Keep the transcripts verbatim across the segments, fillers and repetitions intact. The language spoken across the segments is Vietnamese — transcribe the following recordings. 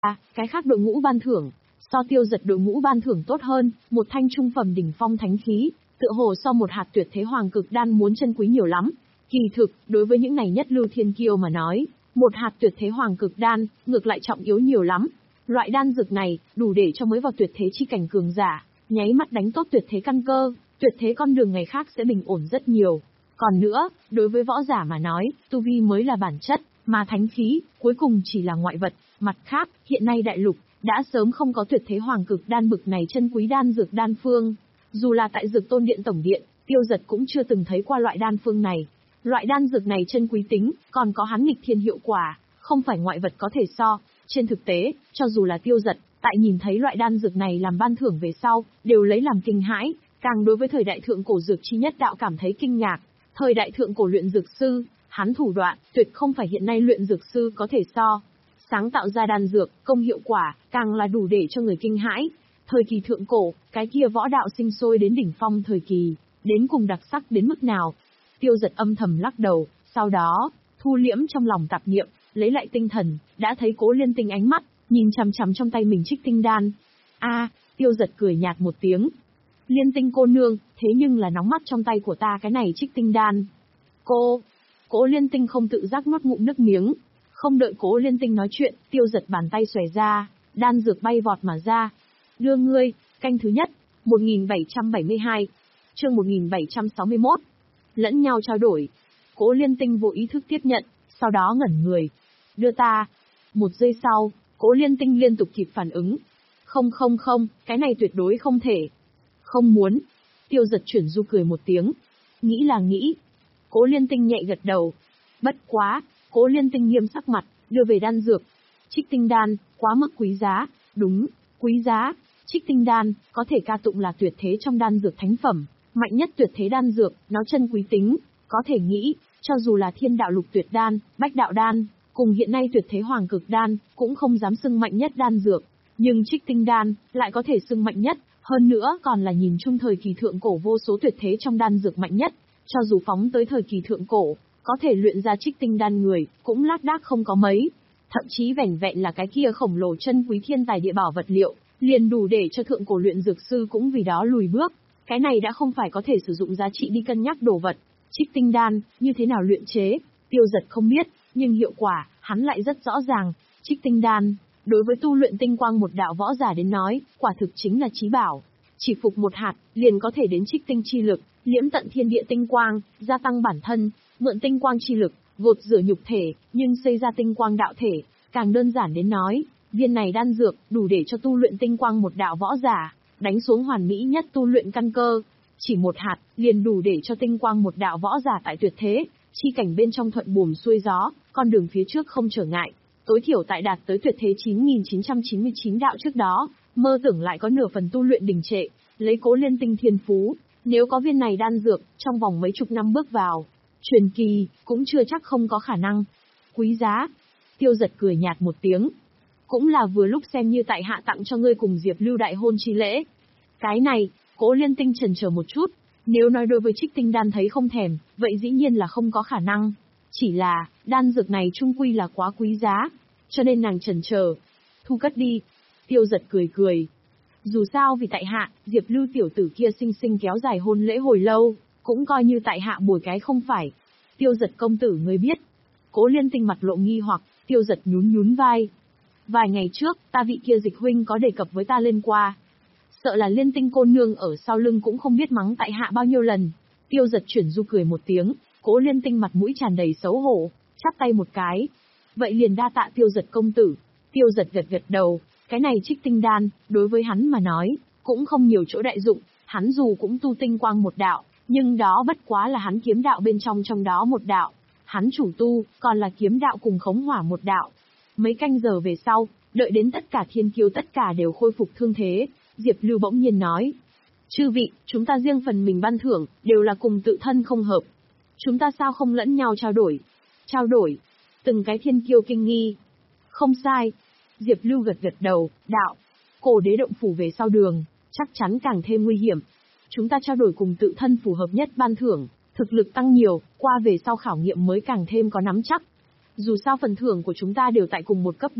cái khác đội ngũ ban thưởng, so Tiêu Giật đội ngũ ban thưởng tốt hơn, một thanh trung phẩm đỉnh phong thánh khí, tựa hồ so một hạt tuyệt thế hoàng cực đan muốn chân quý nhiều lắm. Kỳ thực, đối với những này nhất lưu thiên kiêu mà nói, một hạt tuyệt thế hoàng cực đan, ngược lại trọng yếu nhiều lắm. Loại đan dược này, đủ để cho mới vào tuyệt thế chi cảnh cường giả, nháy mắt đánh tốt tuyệt thế căn cơ, tuyệt thế con đường ngày khác sẽ bình ổn rất nhiều. Còn nữa, đối với võ giả mà nói, tu vi mới là bản chất, mà thánh khí, cuối cùng chỉ là ngoại vật. Mặt khác, hiện nay đại lục, đã sớm không có tuyệt thế hoàng cực đan bực này chân quý đan dược đan phương. Dù là tại Dược Tôn Điện Tổng Điện, Tiêu Giật cũng chưa từng thấy qua loại đan phương này. Loại đan dược này chân quý tính, còn có hắn nghịch thiên hiệu quả, không phải ngoại vật có thể so. Trên thực tế, cho dù là Tiêu Giật, tại nhìn thấy loại đan dược này làm ban thưởng về sau, đều lấy làm kinh hãi, càng đối với thời đại thượng cổ dược chi nhất đạo cảm thấy kinh ngạc. Thời đại thượng cổ luyện dược sư, hắn thủ đoạn, tuyệt không phải hiện nay luyện dược sư có thể so. Sáng tạo ra đan dược, công hiệu quả, càng là đủ để cho người kinh hãi. Thời kỳ thượng cổ, cái kia võ đạo sinh sôi đến đỉnh phong thời kỳ, đến cùng đặc sắc đến mức nào. Tiêu Giật âm thầm lắc đầu, sau đó, thu liễm trong lòng tạp niệm, lấy lại tinh thần, đã thấy Cố Liên Tinh ánh mắt, nhìn chằm chằm trong tay mình trích tinh đan. A, Tiêu Giật cười nhạt một tiếng. Liên Tinh cô nương, thế nhưng là nóng mắt trong tay của ta cái này trích tinh đan. Cô, Cố Liên Tinh không tự giác nuốt ngụm nước miếng. Không đợi Cố Liên Tinh nói chuyện, Tiêu Giật bàn tay xòe ra, đan dược bay vọt mà ra. Đưa ngươi, canh thứ nhất, một nghìn bảy trăm bảy mươi hai, chương một nghìn bảy trăm sáu mươi mốt. Lẫn nhau trao đổi. Cố Liên Tinh vô ý thức tiếp nhận, sau đó ngẩn người. Đưa ta. Một giây sau, Cố Liên Tinh liên tục kịp phản ứng. Không không không, cái này tuyệt đối không thể. Không muốn. Tiêu Giật chuyển du cười một tiếng. Nghĩ là nghĩ. Cố Liên Tinh nhẹ gật đầu. Bất quá, Cố Liên Tinh nghiêm sắc mặt, đưa về đan dược. Trích tinh đan, quá mức quý giá. Đúng, quý giá. Trích tinh đan, có thể ca tụng là tuyệt thế trong đan dược thánh phẩm. Mạnh nhất tuyệt thế đan dược, nó chân quý tính. Có thể nghĩ, cho dù là thiên đạo lục tuyệt đan, bách đạo đan, cùng hiện nay tuyệt thế hoàng cực đan, cũng không dám xưng mạnh nhất đan dược. Nhưng trích tinh đan, lại có thể xưng mạnh nhất. Hơn nữa còn là nhìn chung thời kỳ thượng cổ vô số tuyệt thế trong đan dược mạnh nhất. Cho dù phóng tới thời kỳ thượng cổ, có thể luyện ra trích tinh đan người, cũng lác đác không có mấy. Thậm chí vẻn vẹn là cái kia khổng lồ chân quý thiên tài địa bảo vật liệu, liền đủ để cho thượng cổ luyện dược sư cũng vì đó lùi bước. Cái này đã không phải có thể sử dụng giá trị đi cân nhắc đồ vật. Trích tinh đan, như thế nào luyện chế, Tiêu Giật không biết, nhưng hiệu quả, hắn lại rất rõ ràng. Trích tinh đan, đối với tu luyện tinh quang một đạo võ giả đến nói, quả thực chính là chí bảo. Chỉ phục một hạt, liền có thể đến trích tinh chi lực, liễm tận thiên địa tinh quang, gia tăng bản thân, mượn tinh quang chi lực, gột rửa nhục thể, nhưng xây ra tinh quang đạo thể. Càng đơn giản đến nói, viên này đan dược, đủ để cho tu luyện tinh quang một đạo võ giả, đánh xuống hoàn mỹ nhất tu luyện căn cơ. Chỉ một hạt, liền đủ để cho tinh quang một đạo võ giả tại tuyệt thế, chi cảnh bên trong thuận buồm xuôi gió, con đường phía trước không trở ngại. Tối thiểu tại đạt tới tuyệt thế chín nghìn chín trăm chín mươi chín đạo trước đó, mơ tưởng lại có nửa phần tu luyện đình trệ, lấy Cố Liên Tinh thiên phú, nếu có viên này đan dược, trong vòng mấy chục năm bước vào truyền kỳ, cũng chưa chắc không có khả năng. Quý giá. Tiêu Giật cười nhạt một tiếng. Cũng là vừa lúc xem như tại hạ tặng cho ngươi cùng Diệp Lưu đại hôn chi lễ. Cái này, Cố Liên Tinh chần chờ một chút, nếu nói đối với trích tinh đan thấy không thèm, vậy dĩ nhiên là không có khả năng. Chỉ là, đan dược này trung quy là quá quý giá, cho nên nàng chần chờ. Thu cất đi. Tiêu Giật cười cười. Dù sao vì tại hạ, Diệp Lưu tiểu tử kia sinh sinh kéo dài hôn lễ hồi lâu, cũng coi như tại hạ bồi cái không phải. Tiêu Giật công tử ngươi biết. Cố Liên Tinh mặt lộ nghi hoặc, Tiêu Giật nhún nhún vai. Vài ngày trước, ta vị kia Dịch huynh có đề cập với ta lên qua. Sợ là Liên Tinh cô nương ở sau lưng cũng không biết mắng tại hạ bao nhiêu lần. Tiêu Giật chuyển du cười một tiếng, Cố Liên Tinh mặt mũi tràn đầy xấu hổ, chắp tay một cái. Vậy liền đa tạ Tiêu Giật công tử. Tiêu Giật gật gật đầu, cái này trích tinh đan, đối với hắn mà nói, cũng không nhiều chỗ đại dụng, hắn dù cũng tu tinh quang một đạo, nhưng đó bất quá là hắn kiếm đạo bên trong trong đó một đạo. Hắn chủ tu, còn là kiếm đạo cùng khống hỏa một đạo. Mấy canh giờ về sau, đợi đến tất cả thiên kiêu tất cả đều khôi phục thương thế, Diệp Lưu bỗng nhiên nói. Chư vị, chúng ta riêng phần mình ban thưởng, đều là cùng tự thân không hợp. Chúng ta sao không lẫn nhau trao đổi? Trao đổi. Từng cái thiên kiêu kinh nghi. Không sai. Diệp Lưu gật gật đầu, đạo. Cổ đế động phủ về sau đường, chắc chắn càng thêm nguy hiểm. Chúng ta trao đổi cùng tự thân phù hợp nhất ban thưởng, thực lực tăng nhiều, qua về sau khảo nghiệm mới càng thêm có nắm chắc. Dù sao phần thưởng của chúng ta đều tại cùng một cấp độ,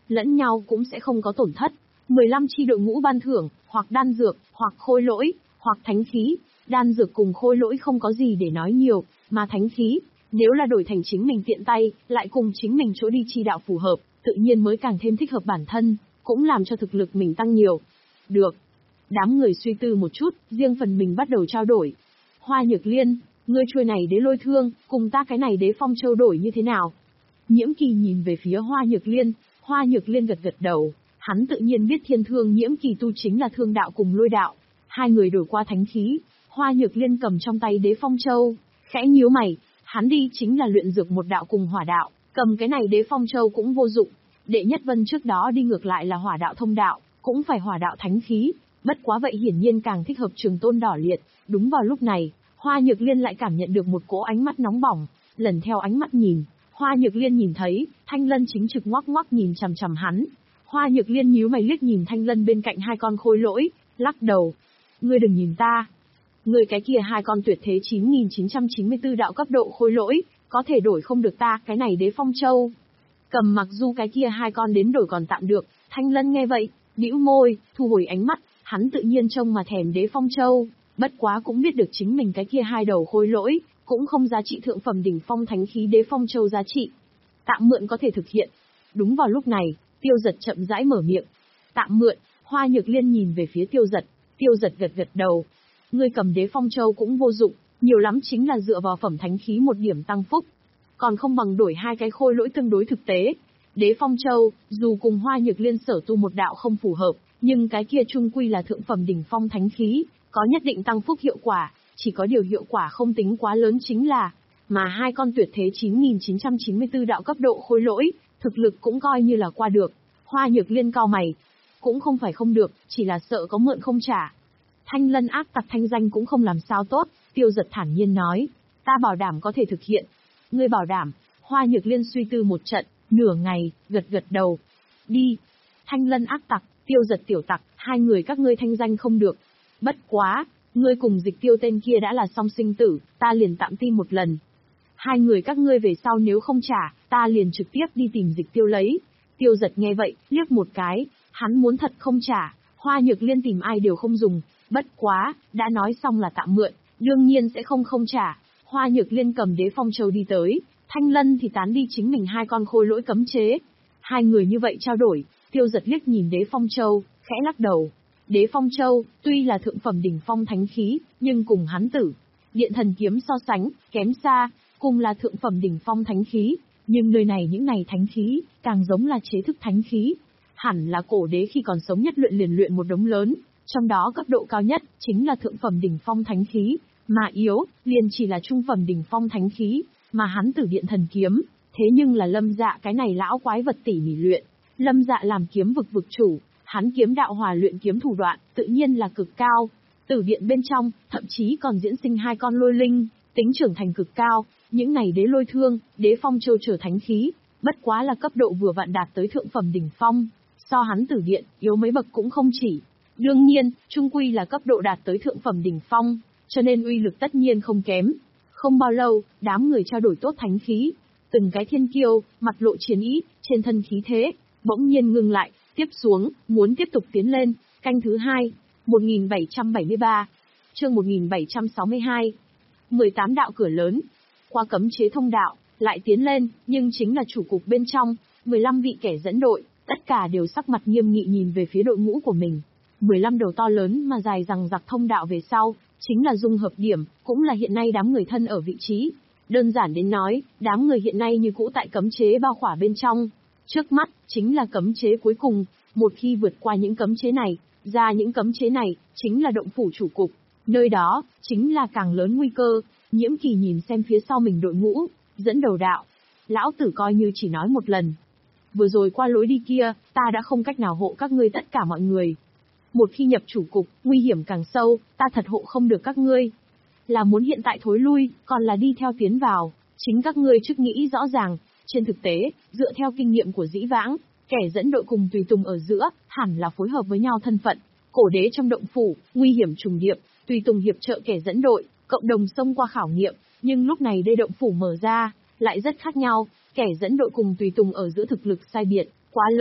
lẫn nhau cũng sẽ không có tổn thất. mười lăm chi đội ngũ ban thưởng, hoặc đan dược, hoặc khôi lỗi, hoặc thánh khí. Đan dược cùng khôi lỗi không có gì để nói nhiều, mà thánh khí, nếu là đổi thành chính mình tiện tay, lại cùng chính mình chỗ đi chi đạo phù hợp, tự nhiên mới càng thêm thích hợp bản thân, cũng làm cho thực lực mình tăng nhiều. Được. Đám người suy tư một chút, riêng phần mình bắt đầu trao đổi. Hoa Nhược Liên, ngươi chuôi này đế lôi thương, cùng ta cái này đế phong châu đổi như thế nào? Nhiễm Kỳ nhìn về phía Hoa Nhược Liên, Hoa Nhược Liên gật gật đầu, hắn tự nhiên biết thiên thương Nhiễm Kỳ tu chính là thương đạo cùng lôi đạo. Hai người đổi qua thánh khí, Hoa Nhược Liên cầm trong tay đế phong châu, khẽ nhíu mày, hắn đi chính là luyện dược một đạo cùng hỏa đạo, cầm cái này đế phong châu cũng vô dụng. Đệ Nhất Vân trước đó đi ngược lại là hỏa đạo thông đạo, cũng phải hỏa đạo thánh khí, bất quá vậy hiển nhiên càng thích hợp Trường Tôn đỏ liệt. Đúng vào lúc này, Hoa Nhược Liên lại cảm nhận được một cỗ ánh mắt nóng bỏng, lần theo ánh mắt nhìn, Hoa Nhược Liên nhìn thấy, Thanh Lân chính trực ngoắc ngoắc nhìn chằm chằm hắn. Hoa Nhược Liên nhíu mày liếc nhìn Thanh Lân bên cạnh hai con khôi lỗi, lắc đầu. Ngươi đừng nhìn ta. Ngươi cái kia hai con tuyệt thế chín nghìn chín trăm chín mươi tư đạo cấp độ khôi lỗi, có thể đổi không được ta cái này đế phong châu. Cầm mặc dù cái kia hai con đến đổi còn tạm được, Thanh Lân nghe vậy, bĩu môi, thu hồi ánh mắt, hắn tự nhiên trông mà thèm đế phong châu, bất quá cũng biết được chính mình cái kia hai đầu khôi lỗi, cũng không giá trị thượng phẩm đỉnh phong thánh khí đế phong châu giá trị. Tạm mượn có thể thực hiện. Đúng vào lúc này, Tiêu Giật chậm rãi mở miệng. Tạm mượn, Hoa Nhược Liên nhìn về phía Tiêu Giật, Tiêu Giật gật gật đầu. Ngươi cầm đế phong châu cũng vô dụng, nhiều lắm chính là dựa vào phẩm thánh khí một điểm tăng phúc. Còn không bằng đổi hai cái khôi lỗi tương đối thực tế. Đế phong châu, dù cùng Hoa Nhược Liên sở tu một đạo không phù hợp, nhưng cái kia chung quy là thượng phẩm đỉnh phong thánh khí, có nhất định tăng phúc hiệu quả, chỉ có điều hiệu quả không tính quá lớn chính là, mà hai con tuyệt thế chín nghìn chín trăm chín mươi tư đạo cấp độ khôi lỗi, thực lực cũng coi như là qua được. Hoa Nhược Liên cau mày, cũng không phải không được, chỉ là sợ có mượn không trả. Thanh Lân ác tặc thanh danh cũng không làm sao tốt, Tiêu Giật thản nhiên nói, ta bảo đảm có thể thực hiện. Ngươi bảo đảm? Hoa Nhược Liên suy tư một trận, nửa ngày, gật gật đầu. Đi. Thanh Lân ác tặc, Tiêu Giật tiểu tặc, hai người các ngươi thanh danh không được. Bất quá, ngươi cùng Dịch Tiêu tên kia đã là song sinh tử, ta liền tạm tin một lần. Hai người các ngươi về sau nếu không trả, ta liền trực tiếp đi tìm Dịch Tiêu lấy. Tiêu Giật nghe vậy, liếc một cái, hắn muốn thật không trả, Hoa Nhược Liên tìm ai đều không dùng. Bất quá, đã nói xong là tạm mượn, đương nhiên sẽ không không trả. Hoa Nhược Liên cầm đế phong châu đi tới, Thanh Lân thì tán đi chính mình hai con khôi lỗi cấm chế. Hai người như vậy trao đổi, Tiêu Giật liếc nhìn đế phong châu, khẽ lắc đầu. Đế phong châu, tuy là thượng phẩm đỉnh phong thánh khí, nhưng cùng hắn tử điện thần kiếm so sánh, kém xa, cùng là thượng phẩm đỉnh phong thánh khí, nhưng nơi này những này thánh khí, càng giống là chế thức thánh khí. Hẳn là cổ đế khi còn sống nhất luyện liền luyện một đống lớn, trong đó cấp độ cao nhất, chính là thượng phẩm đỉnh phong thánh khí, mà yếu, liền chỉ là trung phẩm đỉnh phong thánh khí, mà hắn tử điện thần kiếm, thế nhưng là Lâm Dạ cái này lão quái vật tỉ mỉ luyện. Lâm Dạ làm kiếm vực vực chủ, hắn kiếm đạo hòa luyện kiếm thủ đoạn, tự nhiên là cực cao. Tử điện bên trong, thậm chí còn diễn sinh hai con lôi linh, tính trưởng thành cực cao, những này đế lôi thương, đế phong châu trở thánh khí, bất quá là cấp độ vừa vặn đạt tới thượng phẩm đỉnh phong, so hắn tử điện, yếu mấy bậc cũng không chỉ. Đương nhiên, trung quy là cấp độ đạt tới thượng phẩm đỉnh phong, cho nên uy lực tất nhiên không kém. Không bao lâu, đám người trao đổi tốt thánh khí, từng cái thiên kiêu, mặt lộ chiến ý, trên thân khí thế, bỗng nhiên ngừng lại, tiếp xuống, muốn tiếp tục tiến lên, canh thứ hai, một nghìn bảy trăm bảy mươi ba, chương một nghìn bảy trăm sáu mươi hai, mười tám đạo cửa lớn, qua cấm chế thông đạo, lại tiến lên, nhưng chính là chủ cục bên trong, mười lăm vị kẻ dẫn đội, tất cả đều sắc mặt nghiêm nghị nhìn về phía đội ngũ của mình. mười lăm đầu to lớn mà dài rằng giặc thông đạo về sau, chính là dung hợp điểm, cũng là hiện nay đám người thân ở vị trí. Đơn giản đến nói, đám người hiện nay như cũ tại cấm chế bao khỏa bên trong. Trước mắt, chính là cấm chế cuối cùng, một khi vượt qua những cấm chế này, ra những cấm chế này, chính là động phủ chủ cục. Nơi đó, chính là càng lớn nguy cơ. Nhiễm Kỳ nhìn xem phía sau mình đội ngũ, dẫn đầu đạo. Lão tử coi như chỉ nói một lần. Vừa rồi qua lối đi kia, ta đã không cách nào hộ các ngươi tất cả mọi người. Một khi nhập chủ cục, nguy hiểm càng sâu, ta thật hộ không được các ngươi. Là muốn hiện tại thối lui, còn là đi theo tiến vào, chính các ngươi trước nghĩ rõ ràng. Trên thực tế, dựa theo kinh nghiệm của dĩ vãng, kẻ dẫn đội cùng tùy tùng ở giữa, hẳn là phối hợp với nhau thân phận. Cổ đế trong động phủ, nguy hiểm trùng điệp, tùy tùng hiệp trợ kẻ dẫn đội, cộng đồng xông qua khảo nghiệm, nhưng lúc này đây động phủ mở ra, lại rất khác nhau, kẻ dẫn đội cùng tùy tùng ở giữa thực lực sai biệt, quá lớn,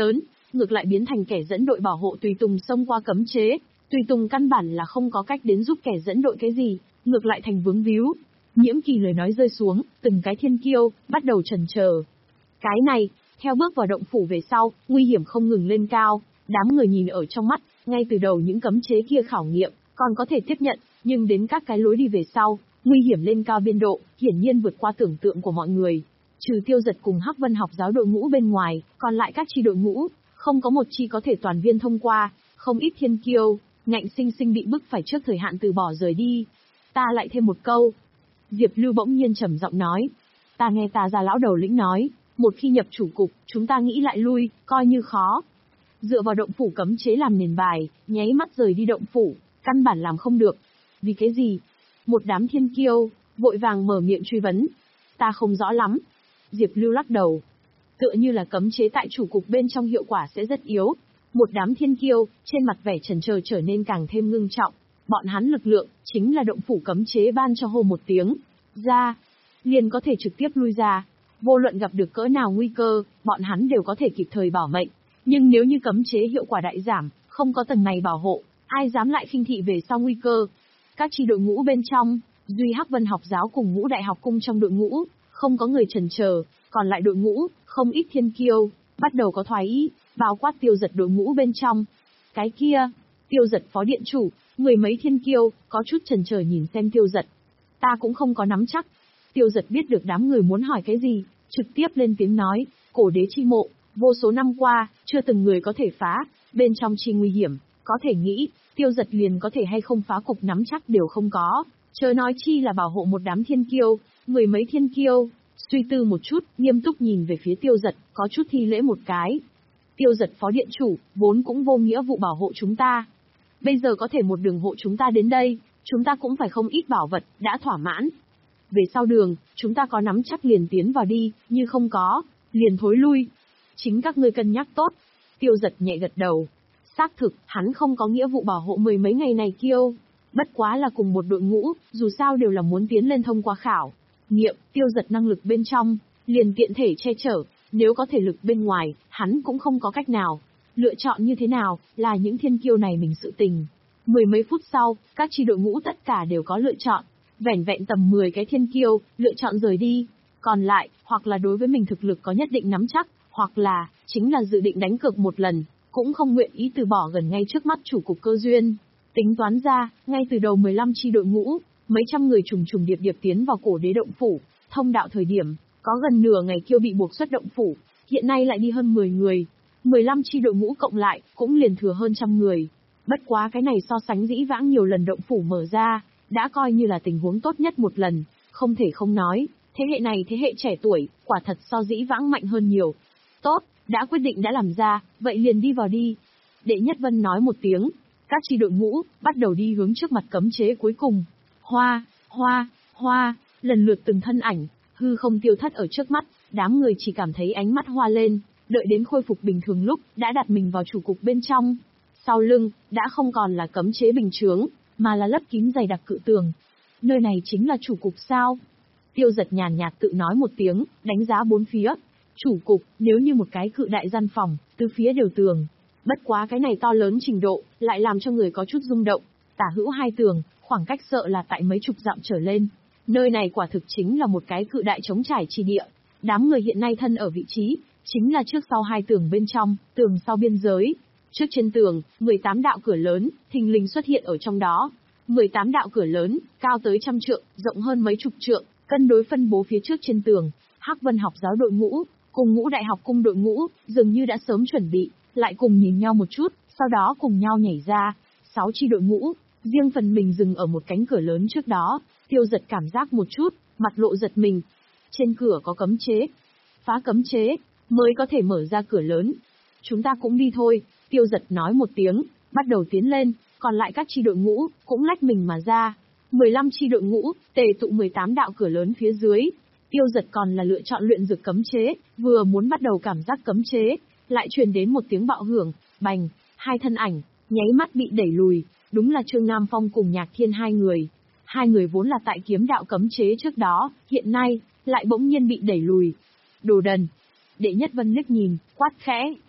ngược lại biến thành kẻ dẫn đội bảo hộ tùy tùng xông qua cấm chế. Tùy tùng căn bản là không có cách đến giúp kẻ dẫn đội cái gì, ngược lại thành vướng víu. Nhiễm Kỳ lời nói rơi xuống, từng cái thiên kiêu bắt đầu chần chờ. Cái này, theo bước vào động phủ về sau, nguy hiểm không ngừng lên cao, đám người nhìn ở trong mắt, ngay từ đầu những cấm chế kia khảo nghiệm, còn có thể tiếp nhận, nhưng đến các cái lối đi về sau, nguy hiểm lên cao biên độ, hiển nhiên vượt qua tưởng tượng của mọi người. Trừ Tiêu Giật cùng Hắc Vân học giáo đội ngũ bên ngoài, còn lại các chi đội ngũ, không có một chi có thể toàn viên thông qua, không ít thiên kiêu, ngạnh sinh sinh bị bức phải trước thời hạn từ bỏ rời đi. Ta lại thêm một câu. Diệp Lưu bỗng nhiên trầm giọng nói. Ta nghe ta ra lão đầu lĩnh nói, một khi nhập chủ cục, chúng ta nghĩ lại lui, coi như khó. Dựa vào động phủ cấm chế làm nền bài, nháy mắt rời đi động phủ, căn bản làm không được. Vì cái gì? Một đám thiên kiêu, vội vàng mở miệng truy vấn. Ta không rõ lắm. Diệp Lưu lắc đầu. Tựa như là cấm chế tại chủ cục bên trong hiệu quả sẽ rất yếu. Một đám thiên kiêu, trên mặt vẻ chần chờ trở nên càng thêm ngưng trọng. Bọn hắn lực lượng, chính là động phủ cấm chế ban cho hô một tiếng. Ra, liền có thể trực tiếp lui ra. Vô luận gặp được cỡ nào nguy cơ, bọn hắn đều có thể kịp thời bảo mệnh. Nhưng nếu như cấm chế hiệu quả đại giảm, không có tầng này bảo hộ, ai dám lại khinh thị về sau nguy cơ. Các chi đội ngũ bên trong, duy Hắc Vân học giáo cùng Ngũ Đại học cung trong đội ngũ, không có người chần chờ, còn lại đội ngũ, không ít thiên kiêu, bắt đầu có thoái ý, bao quát Tiêu Giật đội ngũ bên trong. Cái kia, Tiêu Giật phó điện chủ, mười mấy thiên kiêu, có chút chần chờ nhìn xem Tiêu Giật. Ta cũng không có nắm chắc. Tiêu Giật biết được đám người muốn hỏi cái gì, trực tiếp lên tiếng nói, cổ đế chi mộ, vô số năm qua, chưa từng người có thể phá, bên trong chi nguy hiểm, có thể nghĩ, Tiêu Giật liền có thể hay không phá cục nắm chắc đều không có, chớ nói chi là bảo hộ một đám thiên kiêu, mười mấy thiên kiêu. Suy tư một chút, nghiêm túc nhìn về phía Tiêu Giật, có chút thi lễ một cái. Tiêu Giật phó điện chủ, vốn cũng vô nghĩa vụ bảo hộ chúng ta. Bây giờ có thể một đường hộ chúng ta đến đây, chúng ta cũng phải không ít bảo vật, đã thỏa mãn. Về sau đường, chúng ta có nắm chắc liền tiến vào đi, như không có, liền thối lui. Chính các ngươi cân nhắc tốt. Tiêu Giật nhẹ gật đầu. Xác thực, hắn không có nghĩa vụ bảo hộ mười mấy ngày này kiêu. Bất quá là cùng một đội ngũ, dù sao đều là muốn tiến lên thông qua khảo nghiệm. Tiêu Giật năng lực bên trong, liền tiện thể che chở, nếu có thể lực bên ngoài, hắn cũng không có cách nào. Lựa chọn như thế nào, là những thiên kiêu này mình sự tình. Mười mấy phút sau, các chi đội ngũ tất cả đều có lựa chọn. Vẻn vẹn tầm mười cái thiên kiêu, lựa chọn rời đi. Còn lại, hoặc là đối với mình thực lực có nhất định nắm chắc, hoặc là, chính là dự định đánh cược một lần, cũng không nguyện ý từ bỏ gần ngay trước mắt chủ cục cơ duyên. Tính toán ra, ngay từ đầu mười lăm chi đội ngũ, mấy trăm người trùng trùng điệp điệp tiến vào cổ đế động phủ, thông đạo thời điểm, có gần nửa ngày kiêu bị buộc xuất động phủ, hiện nay lại đi hơn mười người. mười lăm chi đội ngũ cộng lại, cũng liền thừa hơn trăm người. Bất quá cái này so sánh dĩ vãng nhiều lần động phủ mở ra, đã coi như là tình huống tốt nhất một lần, không thể không nói, thế hệ này thế hệ trẻ tuổi, quả thật so dĩ vãng mạnh hơn nhiều. Tốt, đã quyết định đã làm ra, vậy liền đi vào đi. Đệ Nhất Vân nói một tiếng, các chi đội ngũ, bắt đầu đi hướng trước mặt cấm chế cuối cùng. Hoa, hoa, hoa, lần lượt từng thân ảnh, hư không tiêu thất ở trước mắt, đám người chỉ cảm thấy ánh mắt hoa lên, đợi đến khôi phục bình thường lúc, đã đặt mình vào chủ cục bên trong. Sau lưng, đã không còn là cấm chế bình chướng, mà là lấp kín dày đặc cự tường. Nơi này chính là chủ cục sao? Tiêu Giật nhàn nhạt tự nói một tiếng, đánh giá bốn phía. Chủ cục, nếu như một cái cự đại gian phòng, tứ phía đều tường. Bất quá cái này to lớn trình độ, lại làm cho người có chút rung động. Tả hữu hai tường, khoảng cách sợ là tại mấy chục dặm trở lên. Nơi này quả thực chính là một cái cự đại trống trải chi địa. Đám người hiện nay thân ở vị trí, chính là trước sau hai tường bên trong, tường sau biên giới. Trước trên tường, mười tám đạo cửa lớn, thình lình xuất hiện ở trong đó. mười tám đạo cửa lớn, cao tới trăm trượng, rộng hơn mấy chục trượng, cân đối phân bố phía trước trên tường. Hắc Vân học giáo đội ngũ, cùng Ngũ Đại học cung đội ngũ, dường như đã sớm chuẩn bị, lại cùng nhìn nhau một chút, sau đó cùng nhau nhảy ra. Sáu chi đội ngũ, riêng phần mình dừng ở một cánh cửa lớn trước đó. Tiêu Giật cảm giác một chút, mặt lộ giật mình. Trên cửa có cấm chế. Phá cấm chế, mới có thể mở ra cửa lớn. Chúng ta cũng đi thôi. Tiêu Giật nói một tiếng, bắt đầu tiến lên, còn lại các chi đội ngũ, cũng lách mình mà ra. mười lăm chi đội ngũ, tề tụ mười tám đạo cửa lớn phía dưới. Tiêu Giật còn là lựa chọn luyện dược cấm chế, vừa muốn bắt đầu cảm giác cấm chế, lại truyền đến một tiếng bạo hưởng, bành, hai thân ảnh, nháy mắt bị đẩy lùi, đúng là Trương Nam Phong cùng Nhạc Thiên hai người. Hai người vốn là tại kiếm đạo cấm chế trước đó, hiện nay, lại bỗng nhiên bị đẩy lùi. Đồ đần. Đệ Nhất Vân liếc nhìn, quát khẽ.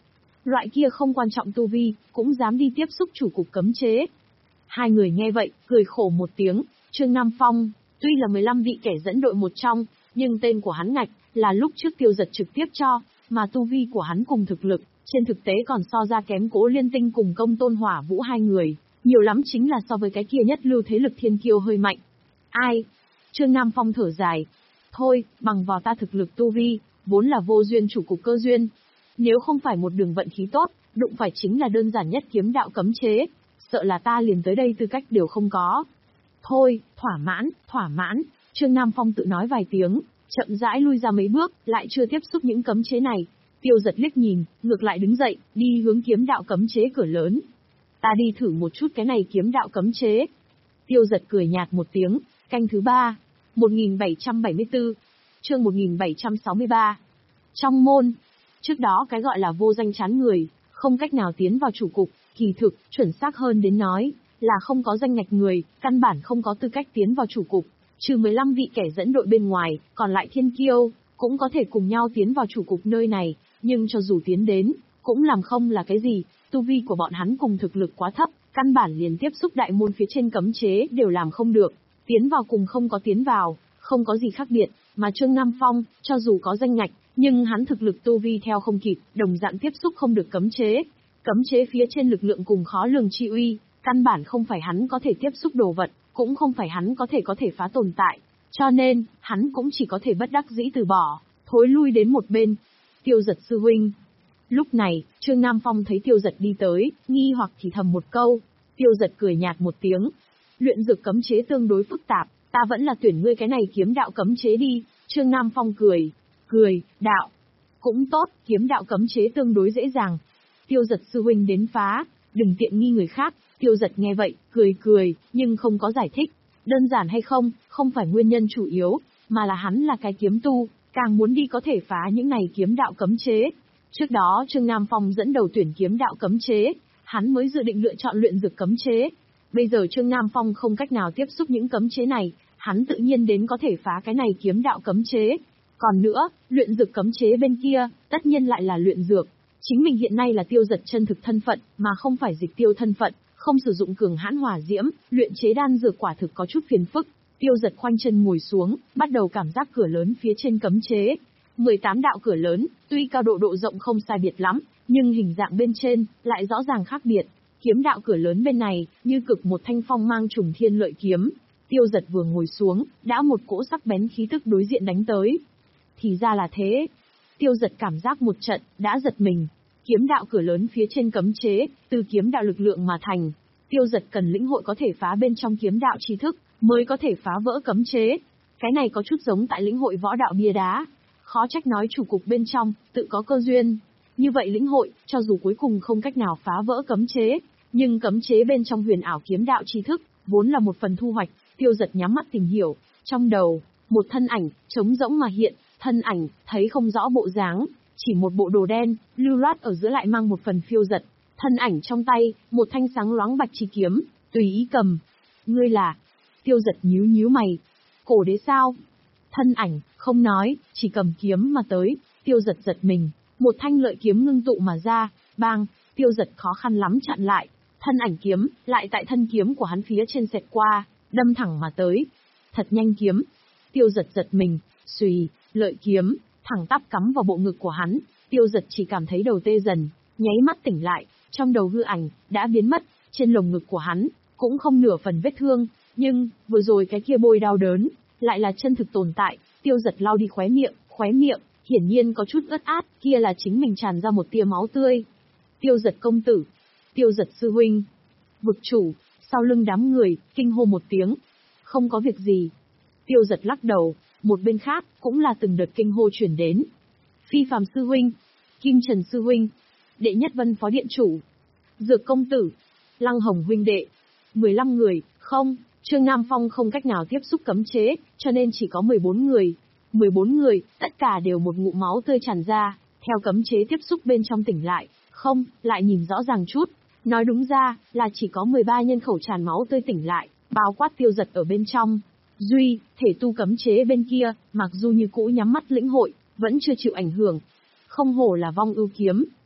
Loại kia không quan trọng tu vi, cũng dám đi tiếp xúc chủ cục cấm chế. Hai người nghe vậy, cười khổ một tiếng. Trương Nam Phong, tuy là mười lăm vị kẻ dẫn đội một trong, nhưng tên của hắn ngạch, là lúc trước Tiêu Giật trực tiếp cho, mà tu vi của hắn cùng thực lực, trên thực tế còn so ra kém Cố Liên Tinh cùng Công Tôn Hỏa Vũ hai người, nhiều lắm chính là so với cái kia nhất lưu thế lực thiên kiêu hơi mạnh. Ai? Trương Nam Phong thở dài. Thôi, bằng vào ta thực lực tu vi, vốn là vô duyên chủ cục cơ duyên. Nếu không phải một đường vận khí tốt, đụng phải chính là đơn giản nhất kiếm đạo cấm chế, sợ là ta liền tới đây tư cách đều không có. Thôi, thỏa mãn, thỏa mãn, Trương Nam Phong tự nói vài tiếng, chậm rãi lui ra mấy bước, lại chưa tiếp xúc những cấm chế này. Tiêu Giật liếc nhìn, ngược lại đứng dậy, đi hướng kiếm đạo cấm chế cửa lớn. Ta đi thử một chút cái này kiếm đạo cấm chế. Tiêu Giật cười nhạt một tiếng, canh thứ ba, một nghìn bảy trăm bảy mươi tư, chương một nghìn bảy trăm sáu mươi ba. Trong môn, trước đó cái gọi là vô danh chán người, không cách nào tiến vào chủ cục, kỳ thực, chuẩn xác hơn đến nói, là không có danh ngạch người, căn bản không có tư cách tiến vào chủ cục, trừ mười lăm vị kẻ dẫn đội bên ngoài, còn lại thiên kiêu, cũng có thể cùng nhau tiến vào chủ cục nơi này, nhưng cho dù tiến đến, cũng làm không là cái gì, tu vi của bọn hắn cùng thực lực quá thấp, căn bản liền tiếp xúc đại môn phía trên cấm chế đều làm không được, tiến vào cùng không có tiến vào, không có gì khác biệt, mà Trương Nam Phong, cho dù có danh ngạch, nhưng hắn thực lực tu vi theo không kịp, đồng dạng tiếp xúc không được cấm chế. Cấm chế phía trên lực lượng cùng khó lường chi uy, căn bản không phải hắn có thể tiếp xúc đồ vật, cũng không phải hắn có thể có thể phá tồn tại. Cho nên, hắn cũng chỉ có thể bất đắc dĩ từ bỏ, thối lui đến một bên. Tiêu Giật sư huynh. Lúc này, Trương Nam Phong thấy Tiêu Giật đi tới, nghi hoặc thì thầm một câu. Tiêu Giật cười nhạt một tiếng. Luyện dược cấm chế tương đối phức tạp, ta vẫn là tuyển ngươi cái này kiếm đạo cấm chế đi. Trương Nam Phong cười. Cười, đạo. Cũng tốt, kiếm đạo cấm chế tương đối dễ dàng. Tiêu Giật sư huynh đến phá, đừng tiện nghi người khác. Tiêu Giật nghe vậy, cười cười, nhưng không có giải thích. Đơn giản hay không, không phải nguyên nhân chủ yếu, mà là hắn là cái kiếm tu, càng muốn đi có thể phá những này kiếm đạo cấm chế. Trước đó Trương Nam Phong dẫn đầu tuyển kiếm đạo cấm chế, hắn mới dự định lựa chọn luyện dược cấm chế. Bây giờ Trương Nam Phong không cách nào tiếp xúc những cấm chế này, hắn tự nhiên đến có thể phá cái này kiếm đạo cấm chế. Còn nữa, luyện dược cấm chế bên kia, tất nhiên lại là luyện dược. Chính mình hiện nay là Tiêu Giật chân thực thân phận, mà không phải dịch tiêu thân phận, không sử dụng cường hãn hỏa diễm, luyện chế đan dược quả thực có chút phiền phức. Tiêu Giật khoanh chân ngồi xuống, bắt đầu cảm giác cửa lớn phía trên cấm chế. mười tám đạo cửa lớn, tuy cao độ độ rộng không sai biệt lắm, nhưng hình dạng bên trên lại rõ ràng khác biệt. Kiếm đạo cửa lớn bên này, như cực một thanh phong mang trùng thiên lợi kiếm. Tiêu Giật vừa ngồi xuống, đã một cỗ sắc bén khí tức đối diện đánh tới. Thì ra là thế. Tiêu Giật cảm giác một trận, đã giật mình. Kiếm đạo cửa lớn phía trên cấm chế, từ kiếm đạo lực lượng mà thành. Tiêu Giật cần lĩnh hội có thể phá bên trong kiếm đạo tri thức, mới có thể phá vỡ cấm chế. Cái này có chút giống tại lĩnh hội võ đạo bia đá. Khó trách nói chủ cục bên trong, tự có cơ duyên. Như vậy lĩnh hội, cho dù cuối cùng không cách nào phá vỡ cấm chế, nhưng cấm chế bên trong huyền ảo kiếm đạo tri thức, vốn là một phần thu hoạch. Tiêu Giật nhắm mắt tìm hiểu, trong đầu, một thân ảnh, trống rỗng mà hiện, thân ảnh, thấy không rõ bộ dáng, chỉ một bộ đồ đen, lưu loát ở giữa lại mang một phần phiêu giật. Thân ảnh trong tay, một thanh sáng loáng bạch chi kiếm, tùy ý cầm. Ngươi là? Tiêu Giật nhíu nhíu mày. Cổ đế sao? Thân ảnh, không nói, chỉ cầm kiếm mà tới. Tiêu Giật giật mình, một thanh lợi kiếm ngưng tụ mà ra, bang, Tiêu Giật khó khăn lắm chặn lại. Thân ảnh kiếm, lại tại thân kiếm của hắn phía trên xẹt qua, đâm thẳng mà tới. Thật nhanh kiếm. Tiêu Giật giật mình, xùy, lợi kiếm, thẳng tắp cắm vào bộ ngực của hắn. Tiêu Giật chỉ cảm thấy đầu tê dần, nháy mắt tỉnh lại, trong đầu hư ảnh, đã biến mất, trên lồng ngực của hắn, cũng không nửa phần vết thương, nhưng, vừa rồi cái kia bôi đau đớn, lại là chân thực tồn tại. Tiêu Giật lau đi khóe miệng, khóe miệng, hiển nhiên có chút ướt át, kia là chính mình tràn ra một tia máu tươi. Tiêu Giật công tử, Tiêu Giật sư huynh, vực chủ, sau lưng đám người, kinh hô một tiếng. Không có việc gì. Tiêu Giật lắc đầu, một bên khác, cũng là từng đợt kinh hô chuyển đến. Phi Phàm sư huynh, Kim Trần sư huynh, Đệ Nhất Vân phó điện chủ, Dược công tử, Lăng Hồng huynh đệ. mười lăm người, không, Trương Nam Phong không cách nào tiếp xúc cấm chế, cho nên chỉ có mười bốn người. mười bốn người, tất cả đều một ngụm máu tươi tràn ra, theo cấm chế tiếp xúc bên trong tỉnh lại, không, lại nhìn rõ ràng chút. Nói đúng ra, là chỉ có mười ba nhân khẩu tràn máu tươi tỉnh lại, bao quát Tiêu Giật ở bên trong. Duy, thể tu cấm chế bên kia, mặc dù như cũ nhắm mắt lĩnh hội, vẫn chưa chịu ảnh hưởng. Không hổ là vong ưu kiếm.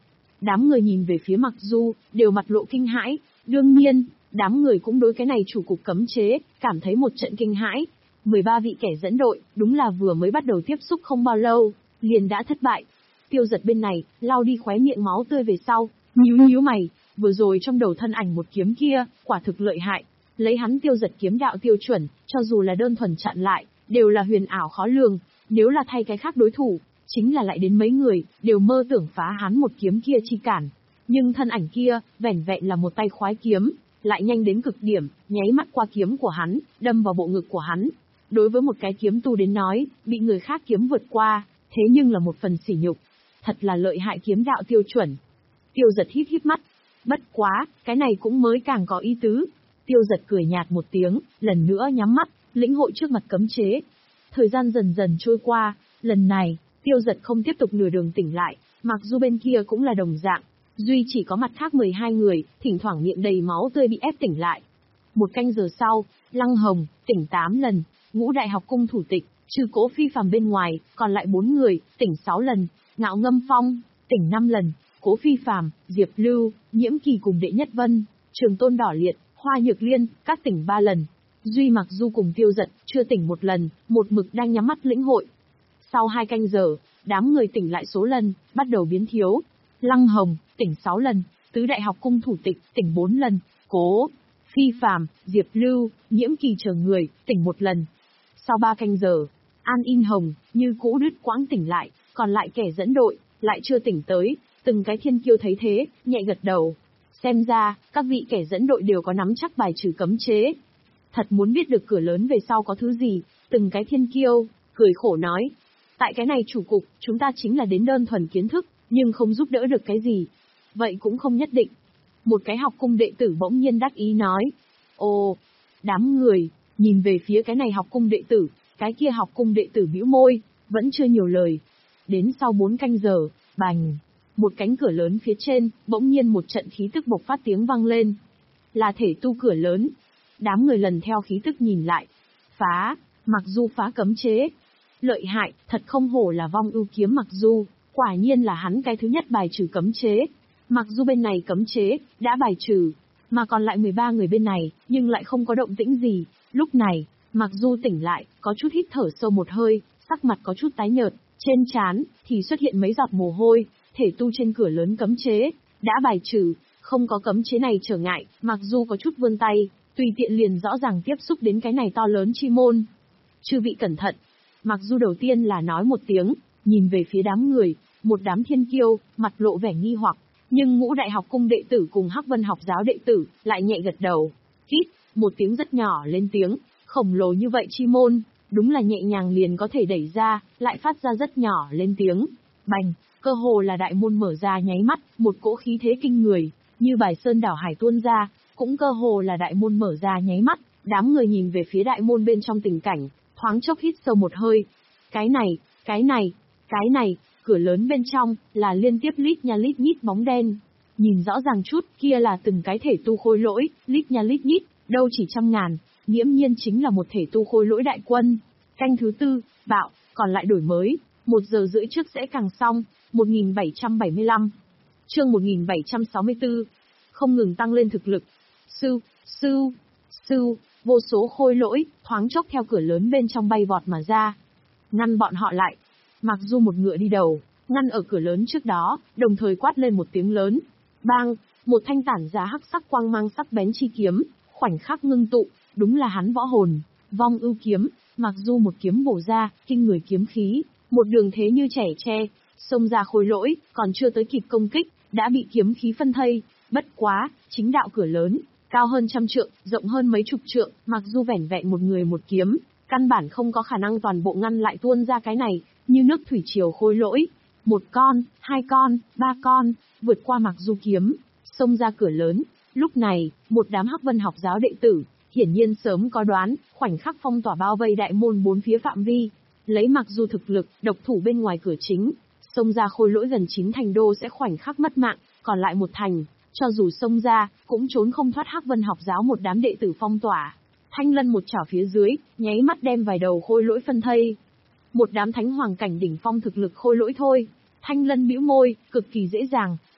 Đám người nhìn về phía Mặc Du, đều mặt lộ kinh hãi, đương nhiên, đám người cũng đối cái này chủ cục cấm chế, cảm thấy một trận kinh hãi. mười ba vị kẻ dẫn đội, đúng là vừa mới bắt đầu tiếp xúc không bao lâu, liền đã thất bại. Tiêu Giật bên này, lau đi khóe miệng máu tươi về sau, nhíu nhíu mày, vừa rồi trong đầu thân ảnh một kiếm kia, quả thực lợi hại. Lấy hắn Tiêu Giật kiếm đạo tiêu chuẩn, cho dù là đơn thuần chặn lại, đều là huyền ảo khó lường, nếu là thay cái khác đối thủ, chính là lại đến mấy người, đều mơ tưởng phá hắn một kiếm kia chi cản. Nhưng thân ảnh kia, vẻn vẹn là một tay khoái kiếm, lại nhanh đến cực điểm, nháy mắt qua kiếm của hắn, đâm vào bộ ngực của hắn. Đối với một cái kiếm tu đến nói, bị người khác kiếm vượt qua, thế nhưng là một phần sỉ nhục. Thật là lợi hại kiếm đạo tiêu chuẩn. Tiêu Giật híp híp mắt. Bất quá, cái này cũng mới càng có ý tứ. Tiêu Giật cười nhạt một tiếng, lần nữa nhắm mắt, lĩnh hội trước mặt cấm chế. Thời gian dần dần trôi qua, lần này, Tiêu Giật không tiếp tục nửa đường tỉnh lại, mặc dù bên kia cũng là đồng dạng. Duy chỉ có mặt khác mười hai người, thỉnh thoảng miệng đầy máu tươi bị ép tỉnh lại. Một canh giờ sau, Lăng Hồng, tỉnh tám lần, Ngũ Đại Học Cung thủ tịch, trừ Cố Phi Phàm bên ngoài, còn lại bốn người, tỉnh sáu lần, Ngạo Ngâm Phong, tỉnh năm lần, Cố Phi Phàm, Diệp Lưu, Nhiễm Kỳ cùng Đệ Nhất Vân, Trường Tôn Đỏ Liệt, Hoa Nhược Liên, các tỉnh ba lần. Duy Mặc Du cùng Tiêu Giật, chưa tỉnh một lần, một mực đang nhắm mắt lĩnh hội. Sau hai canh giờ, đám người tỉnh lại số lần, bắt đầu biến thiếu. Lăng Hồng, tỉnh sáu lần, Tứ Đại Học Cung thủ tịch, tỉnh bốn lần, Cố Phi Phàm, Diệp Lưu, Nhiễm Kỳ chờ người, tỉnh một lần. Sau ba canh giờ, An In Hồng, như cũ đứt quãng tỉnh lại, còn lại kẻ dẫn đội, lại chưa tỉnh tới, từng cái thiên kiêu thấy thế, nhẹ gật đầu. Xem ra, các vị kẻ dẫn đội đều có nắm chắc bài trừ cấm chế. Thật muốn biết được cửa lớn về sau có thứ gì, từng cái thiên kiêu, cười khổ nói. Tại cái này chủ cục, chúng ta chính là đến đơn thuần kiến thức, nhưng không giúp đỡ được cái gì. Vậy cũng không nhất định. Một cái học cung đệ tử bỗng nhiên đắc ý nói. Ồ, đám người, nhìn về phía cái này học cung đệ tử, cái kia học cung đệ tử bĩu môi, vẫn chưa nhiều lời. Đến sau bốn canh giờ, bành, một cánh cửa lớn phía trên, bỗng nhiên một trận khí tức bộc phát tiếng vang lên. Là thể tu cửa lớn. Đám người lần theo khí tức nhìn lại. Phá, Mặc Du phá cấm chế. Lợi hại, thật không hổ là Vong Ưu Kiếm Mặc Du, quả nhiên là hắn cái thứ nhất bài trừ cấm chế. Mặc dù bên này cấm chế, đã bài trừ, mà còn lại mười ba người bên này, nhưng lại không có động tĩnh gì. Lúc này, Mặc dù tỉnh lại, có chút hít thở sâu một hơi, sắc mặt có chút tái nhợt, trên trán thì xuất hiện mấy giọt mồ hôi, thể tu trên cửa lớn cấm chế, đã bài trừ, không có cấm chế này trở ngại, Mặc dù có chút vươn tay, tùy tiện liền rõ ràng tiếp xúc đến cái này to lớn chi môn. Chư vị cẩn thận. Mặc dù đầu tiên là nói một tiếng, nhìn về phía đám người, một đám thiên kiêu, mặt lộ vẻ nghi hoặc, nhưng Ngũ Đại Học Cung đệ tử cùng Hắc Vân học giáo đệ tử lại nhẹ gật đầu. Hít, một tiếng rất nhỏ lên tiếng, khổng lồ như vậy chi môn, đúng là nhẹ nhàng liền có thể đẩy ra, lại phát ra rất nhỏ lên tiếng. Bành, cơ hồ là đại môn mở ra nháy mắt, một cỗ khí thế kinh người, như bài sơn đảo hải tuôn ra, cũng cơ hồ là đại môn mở ra nháy mắt, đám người nhìn về phía đại môn bên trong tình cảnh, thoáng chốc hít sâu một hơi. Cái này, cái này, cái này, cửa lớn bên trong, là liên tiếp lít nha lít nhít bóng đen. Nhìn rõ ràng chút, kia là từng cái thể tu khôi lỗi, lít nha lít nhít, đâu chỉ trăm ngàn, nghiễm nhiên chính là một thể tu khôi lỗi đại quân. Canh thứ tư, bạo, còn lại đổi mới, một giờ rưỡi trước sẽ càng xong, một nghìn bảy trăm bảy mươi lăm. Chương một nghìn bảy trăm sáu mươi tư, không ngừng tăng lên thực lực. Sư, sư, sư, vô số khôi lỗi, thoáng chốc theo cửa lớn bên trong bay vọt mà ra. Ngăn bọn họ lại. Mặc dù một ngựa đi đầu, ngăn ở cửa lớn trước đó, đồng thời quát lên một tiếng lớn. Bang, một thanh tản ra hắc sắc quang mang sắc bén chi kiếm, khoảnh khắc ngưng tụ, đúng là hắn võ hồn, Vong Ưu Kiếm. Mặc dù một kiếm bổ ra, kinh người kiếm khí, một đường thế như trẻ tre, xông ra khôi lỗi, còn chưa tới kịp công kích, đã bị kiếm khí phân thây. Bất quá, chính đạo cửa lớn, cao hơn trăm trượng, rộng hơn mấy chục trượng, mặc dù vẻn vẹn một người một kiếm, căn bản không có khả năng toàn bộ ngăn lại tuôn ra cái này, như nước thủy triều khôi lỗi. Một con, hai con, ba con, vượt qua mặc dù kiếm, xông ra cửa lớn. Lúc này, một đám Hắc Vân học giáo đệ tử, hiển nhiên sớm có đoán, khoảnh khắc phong tỏa bao vây đại môn bốn phía phạm vi. Lấy mặc dù thực lực, độc thủ bên ngoài cửa chính, xông ra khôi lỗi gần chín thành đô sẽ khoảnh khắc mất mạng, còn lại một thành, cho dù xông ra, cũng trốn không thoát Hắc Vân học giáo một đám đệ tử phong tỏa. Thanh Lân một chảo phía dưới, nháy mắt đem vài đầu khôi lỗi phân thây. Một đám thánh hoàng cảnh đỉnh phong thực lực khôi lỗi thôi. Thanh Lân bĩu môi, cực kỳ dễ dàng,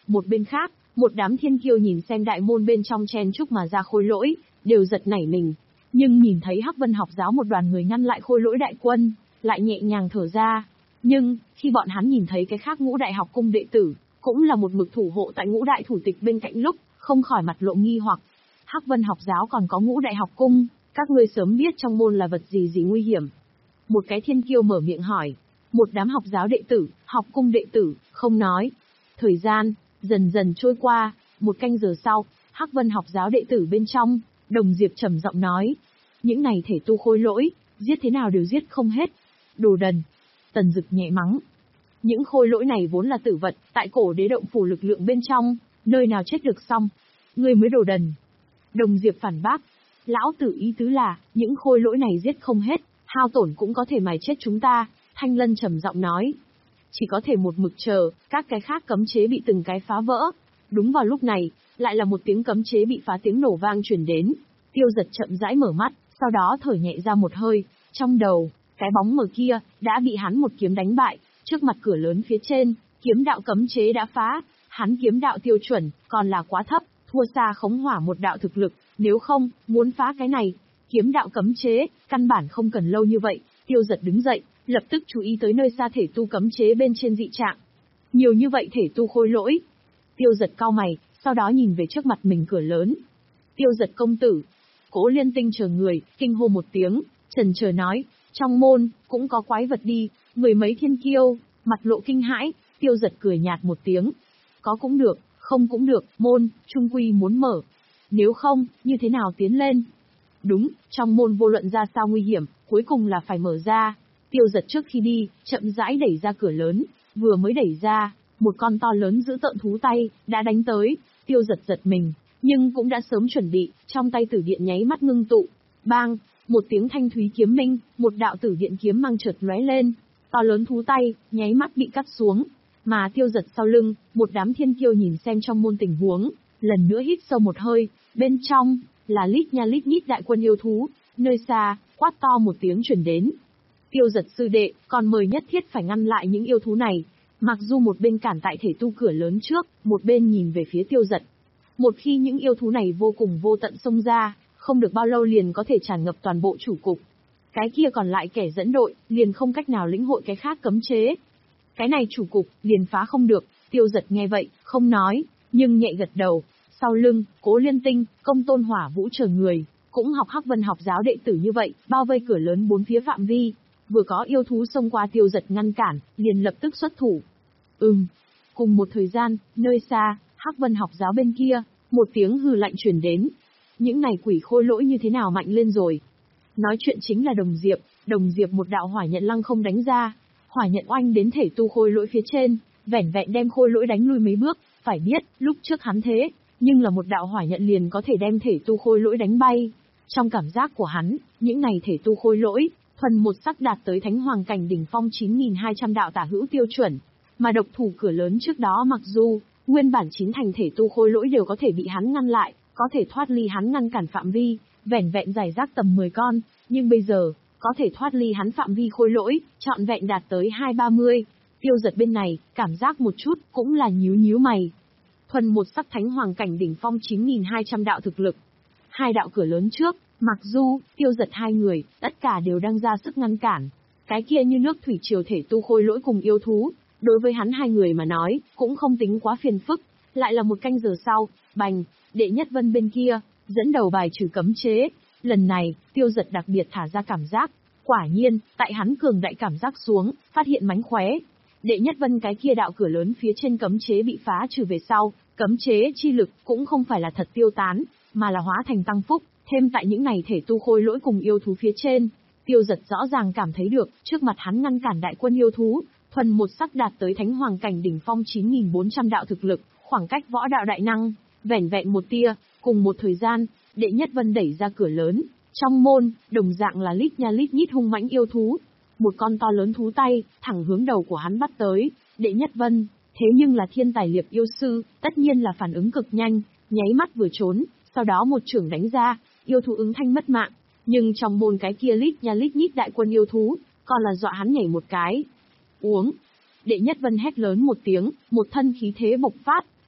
Một bên khác, một đám thiên kiêu nhìn xem đại môn bên trong chen chúc mà ra khôi lỗi, đều giật nảy mình. Nhưng nhìn thấy Hắc Vân học giáo một đoàn người ngăn lại khôi lỗi đại quân, lại nhẹ nhàng thở ra. Nhưng, khi bọn hắn nhìn thấy cái khác ngũ đại học cung đệ tử, cũng là một mực thủ hộ tại ngũ đại thủ tịch bên cạnh lúc, không khỏi mặt lộ nghi hoặc. Hắc Vân học giáo còn có ngũ đại học cung, các ngươi sớm biết trong môn là vật gì gì nguy hiểm. Một cái thiên kiêu mở miệng hỏi. Một đám học giáo đệ tử, học cung đệ tử, không nói. Thời gian, dần dần trôi qua, một canh giờ sau, Hắc Vân học giáo đệ tử bên trong, Đồng Diệp trầm giọng nói. Những này thể tu khôi lỗi, giết thế nào đều giết không hết. Đồ đần. Tần Dực nhẹ mắng. Những khôi lỗi này vốn là tử vật, tại cổ đế động phủ lực lượng bên trong, nơi nào chết được xong. Ngươi mới đồ đần. Đồng Diệp phản bác. Lão tử ý tứ là, những khôi lỗi này giết không hết, hao tổn cũng có thể mài chết chúng ta. Thanh Lân trầm giọng nói. Chỉ có thể một mực chờ, các cái khác cấm chế bị từng cái phá vỡ. Đúng vào lúc này, lại là một tiếng cấm chế bị phá tiếng nổ vang truyền đến. Tiêu Giật chậm rãi mở mắt, sau đó thở nhẹ ra một hơi, trong đầu, cái bóng mờ kia, đã bị hắn một kiếm đánh bại, trước mặt cửa lớn phía trên, kiếm đạo cấm chế đã phá, hắn kiếm đạo tiêu chuẩn, còn là quá thấp, thua xa khống hỏa một đạo thực lực, nếu không, muốn phá cái này, kiếm đạo cấm chế, căn bản không cần lâu như vậy. Tiêu Giật đứng dậy, lập tức chú ý tới nơi xa thể tu cấm chế bên trên dị trạng. Nhiều như vậy thể tu khôi lỗi. Tiêu Giật cau mày, sau đó nhìn về trước mặt mình cửa lớn. Tiêu Giật công tử. Cố Liên Tinh chờ người, kinh hô một tiếng, chần chờ nói, trong môn, cũng có quái vật đi, mười mấy thiên kiêu, mặt lộ kinh hãi. Tiêu Giật cười nhạt một tiếng. Có cũng được, không cũng được, môn, trung quy muốn mở. Nếu không, như thế nào tiến lên? Đúng, trong môn vô luận ra sao nguy hiểm, cuối cùng là phải mở ra. Tiêu Giật trước khi đi, chậm rãi đẩy ra cửa lớn, vừa mới đẩy ra, một con to lớn giữ tợn thú tay, đã đánh tới. Tiêu Giật giật mình, nhưng cũng đã sớm chuẩn bị, trong tay tử điện nháy mắt ngưng tụ. Bang, một tiếng thanh thúy kiếm minh, một đạo tử điện kiếm mang chợt lóe lên, to lớn thú tay, nháy mắt bị cắt xuống. Mà Tiêu Giật sau lưng, một đám thiên kiêu nhìn xem trong môn tình huống, lần nữa hít sâu một hơi, bên trong, là lít nha lít nhít đại quân yêu thú, nơi xa, quát to một tiếng truyền đến. Tiêu Giật sư đệ, còn mời nhất thiết phải ngăn lại những yêu thú này. Mặc dù một bên cản tại thể tu cửa lớn trước, một bên nhìn về phía Tiêu Giật. Một khi những yêu thú này vô cùng vô tận xông ra, không được bao lâu liền có thể tràn ngập toàn bộ chủ cục. Cái kia còn lại kẻ dẫn đội, liền không cách nào lĩnh hội cái khác cấm chế. Cái này chủ cục, liền phá không được. Tiêu Giật nghe vậy, không nói, nhưng nhẹ gật đầu. Sau lưng, Cố Liên Tinh, Công Tôn Hỏa Vũ chờ người, cũng học Hắc Vân học giáo đệ tử như vậy, bao vây cửa lớn bốn phía phạm vi. Vừa có yêu thú xông qua Tiêu Giật ngăn cản, liền lập tức xuất thủ. Ừm. Cùng một thời gian, nơi xa, Hắc Vân học giáo bên kia, một tiếng hừ lạnh truyền đến. Những này quỷ khôi lỗi như thế nào mạnh lên rồi? Nói chuyện chính là Đồng Diệp, Đồng Diệp một đạo hỏa nhận lăng không đánh ra, hỏa nhận oanh đến thể tu khôi lỗi phía trên, vẻn vẹn đem khôi lỗi đánh lui mấy bước. Phải biết, lúc trước hắn thế, nhưng là một đạo hỏa nhận liền có thể đem thể tu khôi lỗi đánh bay. Trong cảm giác của hắn, những này thể tu khôi lỗi, thuần một sắc đạt tới thánh hoàng cảnh đỉnh phong chín nghìn hai trăm đạo tả hữu tiêu chuẩn. Mà độc thủ cửa lớn trước đó mặc dù, nguyên bản chín thành thể tu khôi lỗi đều có thể bị hắn ngăn lại, có thể thoát ly hắn ngăn cản phạm vi, vẻn vẹn giải rác tầm mười con, nhưng bây giờ, có thể thoát ly hắn phạm vi khôi lỗi, trọn vẹn đạt tới hai ba mươi. Tiêu Giật bên này, cảm giác một chút, cũng là nhíu nhíu mày. Thuần một sắc thánh hoàng cảnh đỉnh phong chín nghìn hai trăm đạo thực lực. Hai đạo cửa lớn trước, mặc dù, Tiêu Giật hai người, tất cả đều đang ra sức ngăn cản. Cái kia như nước thủy triều thể tu khôi lỗi cùng yêu thú, đối với hắn hai người mà nói, cũng không tính quá phiền phức. Lại là một canh giờ sau, bành, Đệ Nhất Vân bên kia, dẫn đầu bài trừ cấm chế. Lần này, Tiêu Giật đặc biệt thả ra cảm giác. Quả nhiên, tại hắn cường đại cảm giác xuống, phát hiện mánh khóe. Đệ Nhất Vân cái kia đạo cửa lớn phía trên cấm chế bị phá trừ về sau, cấm chế chi lực cũng không phải là thật tiêu tán, mà là hóa thành tăng phúc, thêm tại những này thể tu khôi lỗi cùng yêu thú phía trên. Tiêu Giật rõ ràng cảm thấy được, trước mặt hắn ngăn cản đại quân yêu thú, thuần một sắc đạt tới thánh hoàng cảnh đỉnh phong chín nghìn bốn trăm đạo thực lực, khoảng cách võ đạo đại năng, vẻn vẹn một tia. Cùng một thời gian, Đệ Nhất Vân đẩy ra cửa lớn, trong môn, đồng dạng là lít nha lít nhít hung mãnh yêu thú. Một con to lớn thú tay, thẳng hướng đầu của hắn bắt tới. Đệ Nhất Vân, thế nhưng là thiên tài liệp yêu sư, tất nhiên là phản ứng cực nhanh, nháy mắt vừa trốn, sau đó một chưởng đánh ra, yêu thú ứng thanh mất mạng. Nhưng trong môn cái kia lít nha lít nhít đại quân yêu thú, còn là dọa hắn nhảy một cái. Uống. Đệ Nhất Vân hét lớn một tiếng, một thân khí thế bộc phát,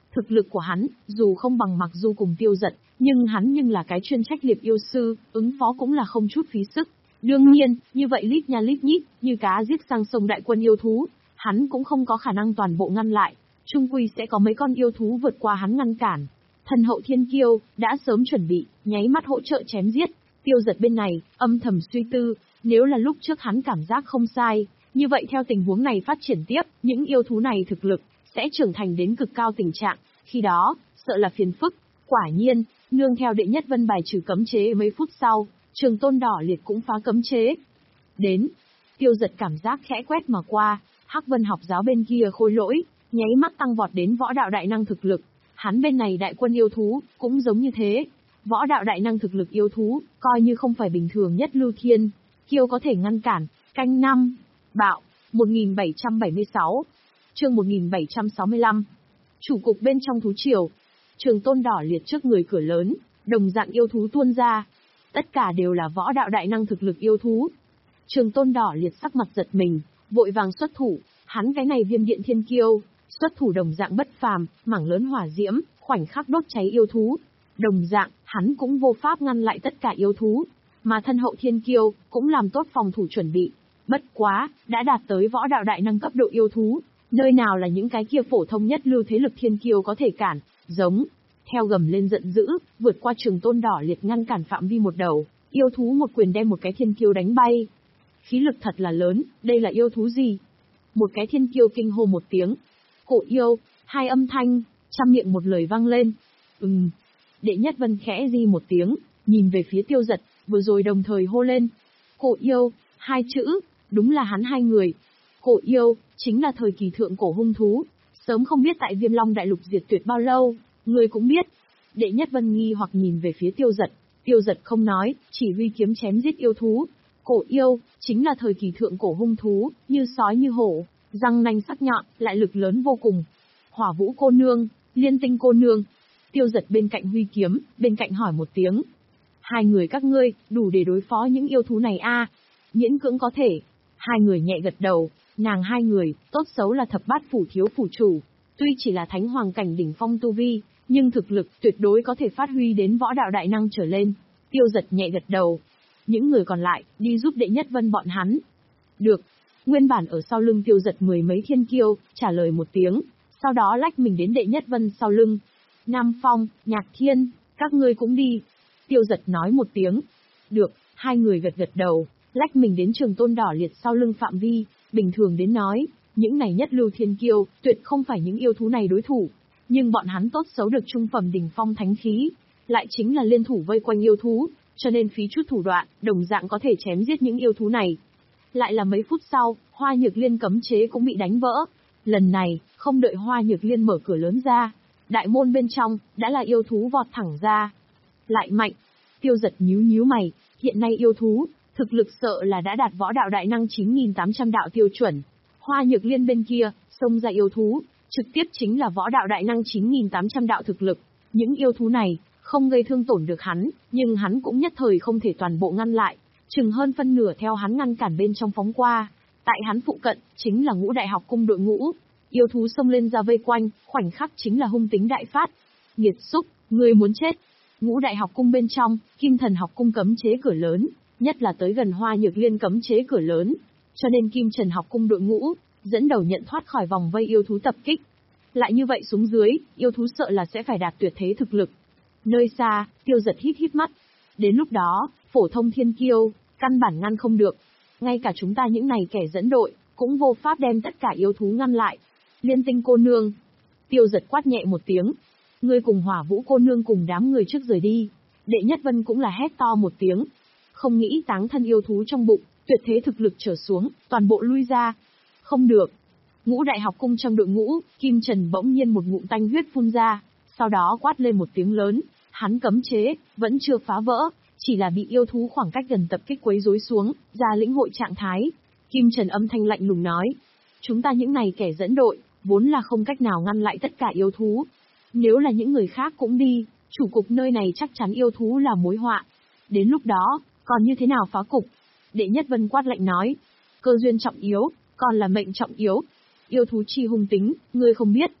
Thực lực của hắn, dù không bằng Mặc Du cùng Tiêu Dật, nhưng hắn nhưng là cái chuyên trách liệp yêu sư, ứng phó cũng là không chút phí sức. Đương nhiên, như vậy lít nha lít nhít, như cá giết sang sông đại quân yêu thú, hắn cũng không có khả năng toàn bộ ngăn lại, chung quy sẽ có mấy con yêu thú vượt qua hắn ngăn cản. Thần hậu thiên kiêu, đã sớm chuẩn bị, nháy mắt hỗ trợ chém giết. Tiêu Dật bên này, âm thầm suy tư, nếu là lúc trước hắn cảm giác không sai, như vậy theo tình huống này phát triển tiếp, những yêu thú này thực lực, sẽ trưởng thành đến cực cao tình trạng, khi đó, sợ là phiền phức. Quả nhiên, nương theo đệ nhất vân bài trừ cấm chế mấy phút sau, Trường Tôn Đỏ Liệt cũng phá cấm chế. Đến, Tiêu Dật cảm giác khẽ quét mà qua, Hắc Vân học giáo bên kia khôi lỗi, nháy mắt tăng vọt đến võ đạo đại năng thực lực. Hắn bên này đại quân yêu thú, cũng giống như thế. Võ đạo đại năng thực lực yêu thú, coi như không phải bình thường nhất lưu thiên, kiêu có thể ngăn cản. Canh năm, bạo, một nghìn bảy trăm bảy mươi sáu, chương một nghìn bảy trăm sáu mươi lăm. Chủ cục bên trong thú triều, Trường Tôn Đỏ Liệt trước người cửa lớn, đồng dạng yêu thú tuôn ra. Tất cả đều là võ đạo đại năng thực lực yêu thú. Trường Tôn Đỏ Liệt sắc mặt giật mình, vội vàng xuất thủ, hắn cái này Viêm Điện Thiên Kiêu, xuất thủ đồng dạng bất phàm, mảng lớn hỏa diễm, khoảnh khắc đốt cháy yêu thú. Đồng dạng, hắn cũng vô pháp ngăn lại tất cả yêu thú, mà thân hậu Thiên Kiêu cũng làm tốt phòng thủ chuẩn bị. Bất quá, đã đạt tới võ đạo đại năng cấp độ yêu thú, nơi nào là những cái kia phổ thông nhất lưu thế lực Thiên Kiêu có thể cản, giống. Theo gầm lên giận dữ, vượt qua Trường Tôn Đỏ Liệt ngăn cản phạm vi một đầu, yêu thú một quyền đem một cái Thiên Kiêu đánh bay. Khí lực thật là lớn, đây là yêu thú gì? Một cái Thiên Kiêu kinh hô một tiếng. Cổ yêu, hai âm thanh, trăm miệng một lời vang lên. Ừm. Đệ nhất vân khẽ di một tiếng, nhìn về phía Tiêu Dật, vừa rồi đồng thời hô lên. Cổ yêu, hai chữ, đúng là hắn hai người. Cổ yêu, chính là thời kỳ thượng cổ hung thú, sớm không biết tại Viêm Long Đại Lục diệt tuyệt bao lâu, người cũng biết. Đệ nhất vân nghi hoặc nhìn về phía Tiêu Dật, Tiêu Dật không nói, chỉ huy kiếm chém giết yêu thú. Cổ yêu, chính là thời kỳ thượng cổ hung thú, như sói như hổ, răng nanh sắc nhọn, lại lực lớn vô cùng. Hỏa Vũ cô nương, Liên Tinh cô nương. Tiêu Dật bên cạnh huy kiếm, bên cạnh hỏi một tiếng. Hai người các ngươi, đủ để đối phó những yêu thú này a? À? Miễn cưỡng có thể. Hai người nhẹ gật đầu, nàng hai người, tốt xấu là thập bát phủ thiếu phủ chủ. Tuy chỉ là thánh hoàng cảnh đỉnh phong tu vi, nhưng thực lực tuyệt đối có thể phát huy đến võ đạo đại năng trở lên. Tiêu Dật nhẹ gật đầu. Những người còn lại, đi giúp đệ nhất vân bọn hắn. Được. Nguyên bản ở sau lưng Tiêu Dật mười mấy thiên kiêu, trả lời một tiếng, sau đó lách mình đến đệ nhất vân sau lưng. Nam Phong, Nhạc Thiên, các ngươi cũng đi. Tiêu Dật nói một tiếng. Được, hai người gật gật đầu, lách mình đến Trường Tôn Đỏ Liệt sau lưng phạm vi, bình thường đến nói, những này nhất lưu thiên kiêu, tuyệt không phải những yêu thú này đối thủ. Nhưng bọn hắn tốt xấu được trung phẩm đỉnh phong thánh khí, lại chính là liên thủ vây quanh yêu thú, cho nên phí chút thủ đoạn, đồng dạng có thể chém giết những yêu thú này. Lại là mấy phút sau, Hoa Nhược Liên cấm chế cũng bị đánh vỡ. Lần này, không đợi Hoa Nhược Liên mở cửa lớn ra, đại môn bên trong, đã là yêu thú vọt thẳng ra. Lại mạnh. Tiêu Dật nhíu nhíu mày, hiện nay yêu thú, thực lực sợ là đã đạt võ đạo đại năng chín nghìn tám trăm đạo tiêu chuẩn. Hoa Nhược Liên bên kia, xông ra yêu thú, trực tiếp chính là võ đạo đại năng chín nghìn tám trăm đạo thực lực. Những yêu thú này, không gây thương tổn được hắn, nhưng hắn cũng nhất thời không thể toàn bộ ngăn lại. Chừng hơn phân nửa theo hắn ngăn cản bên trong phóng qua. Tại hắn phụ cận, chính là Ngũ Đại học cung đội ngũ. Yêu thú xông lên ra vây quanh, khoảnh khắc chính là hung tính đại phát. Nghiệt xúc, ngươi muốn chết. Ngũ Đại học cung bên trong, Kim Thần học cung cấm chế cửa lớn, nhất là tới gần Hoa Nhược Liên cấm chế cửa lớn. Cho nên Kim Trần học cung đội ngũ, dẫn đầu nhận thoát khỏi vòng vây yêu thú tập kích. Lại như vậy xuống dưới, yêu thú sợ là sẽ phải đạt tuyệt thế thực lực. Nơi xa, Tiêu Dật hít hít mắt. Đến lúc đó, phổ thông thiên kiêu, căn bản ngăn không được. Ngay cả chúng ta những này kẻ dẫn đội, cũng vô pháp đem tất cả yêu thú ngăn lại. Liên Tinh cô nương. Tiêu Dật quát nhẹ một tiếng. Ngươi cùng Hỏa Vũ cô nương cùng đám người trước rời đi. Đệ nhất vân cũng là hét to một tiếng. Không nghĩ táng thân yêu thú trong bụng, tuyệt thế thực lực trở xuống, toàn bộ lui ra. Không được. Ngũ Đại học cung trong đội ngũ, Kim Trần bỗng nhiên một ngụm tanh huyết phun ra, sau đó quát lên một tiếng lớn. Hắn cấm chế, vẫn chưa phá vỡ, chỉ là bị yêu thú khoảng cách gần tập kích quấy rối xuống, ra lĩnh hội trạng thái. Kim Trần âm thanh lạnh lùng nói. Chúng ta những này kẻ dẫn đội, vốn là không cách nào ngăn lại tất cả yêu thú. Nếu là những người khác cũng đi, chủ cục nơi này chắc chắn yêu thú là mối họa. Đến lúc đó, còn như thế nào phá cục? Đệ nhất vân quát lạnh nói. Cơ duyên trọng yếu, còn là mệnh trọng yếu. Yêu thú chi hung tính, ngươi không biết.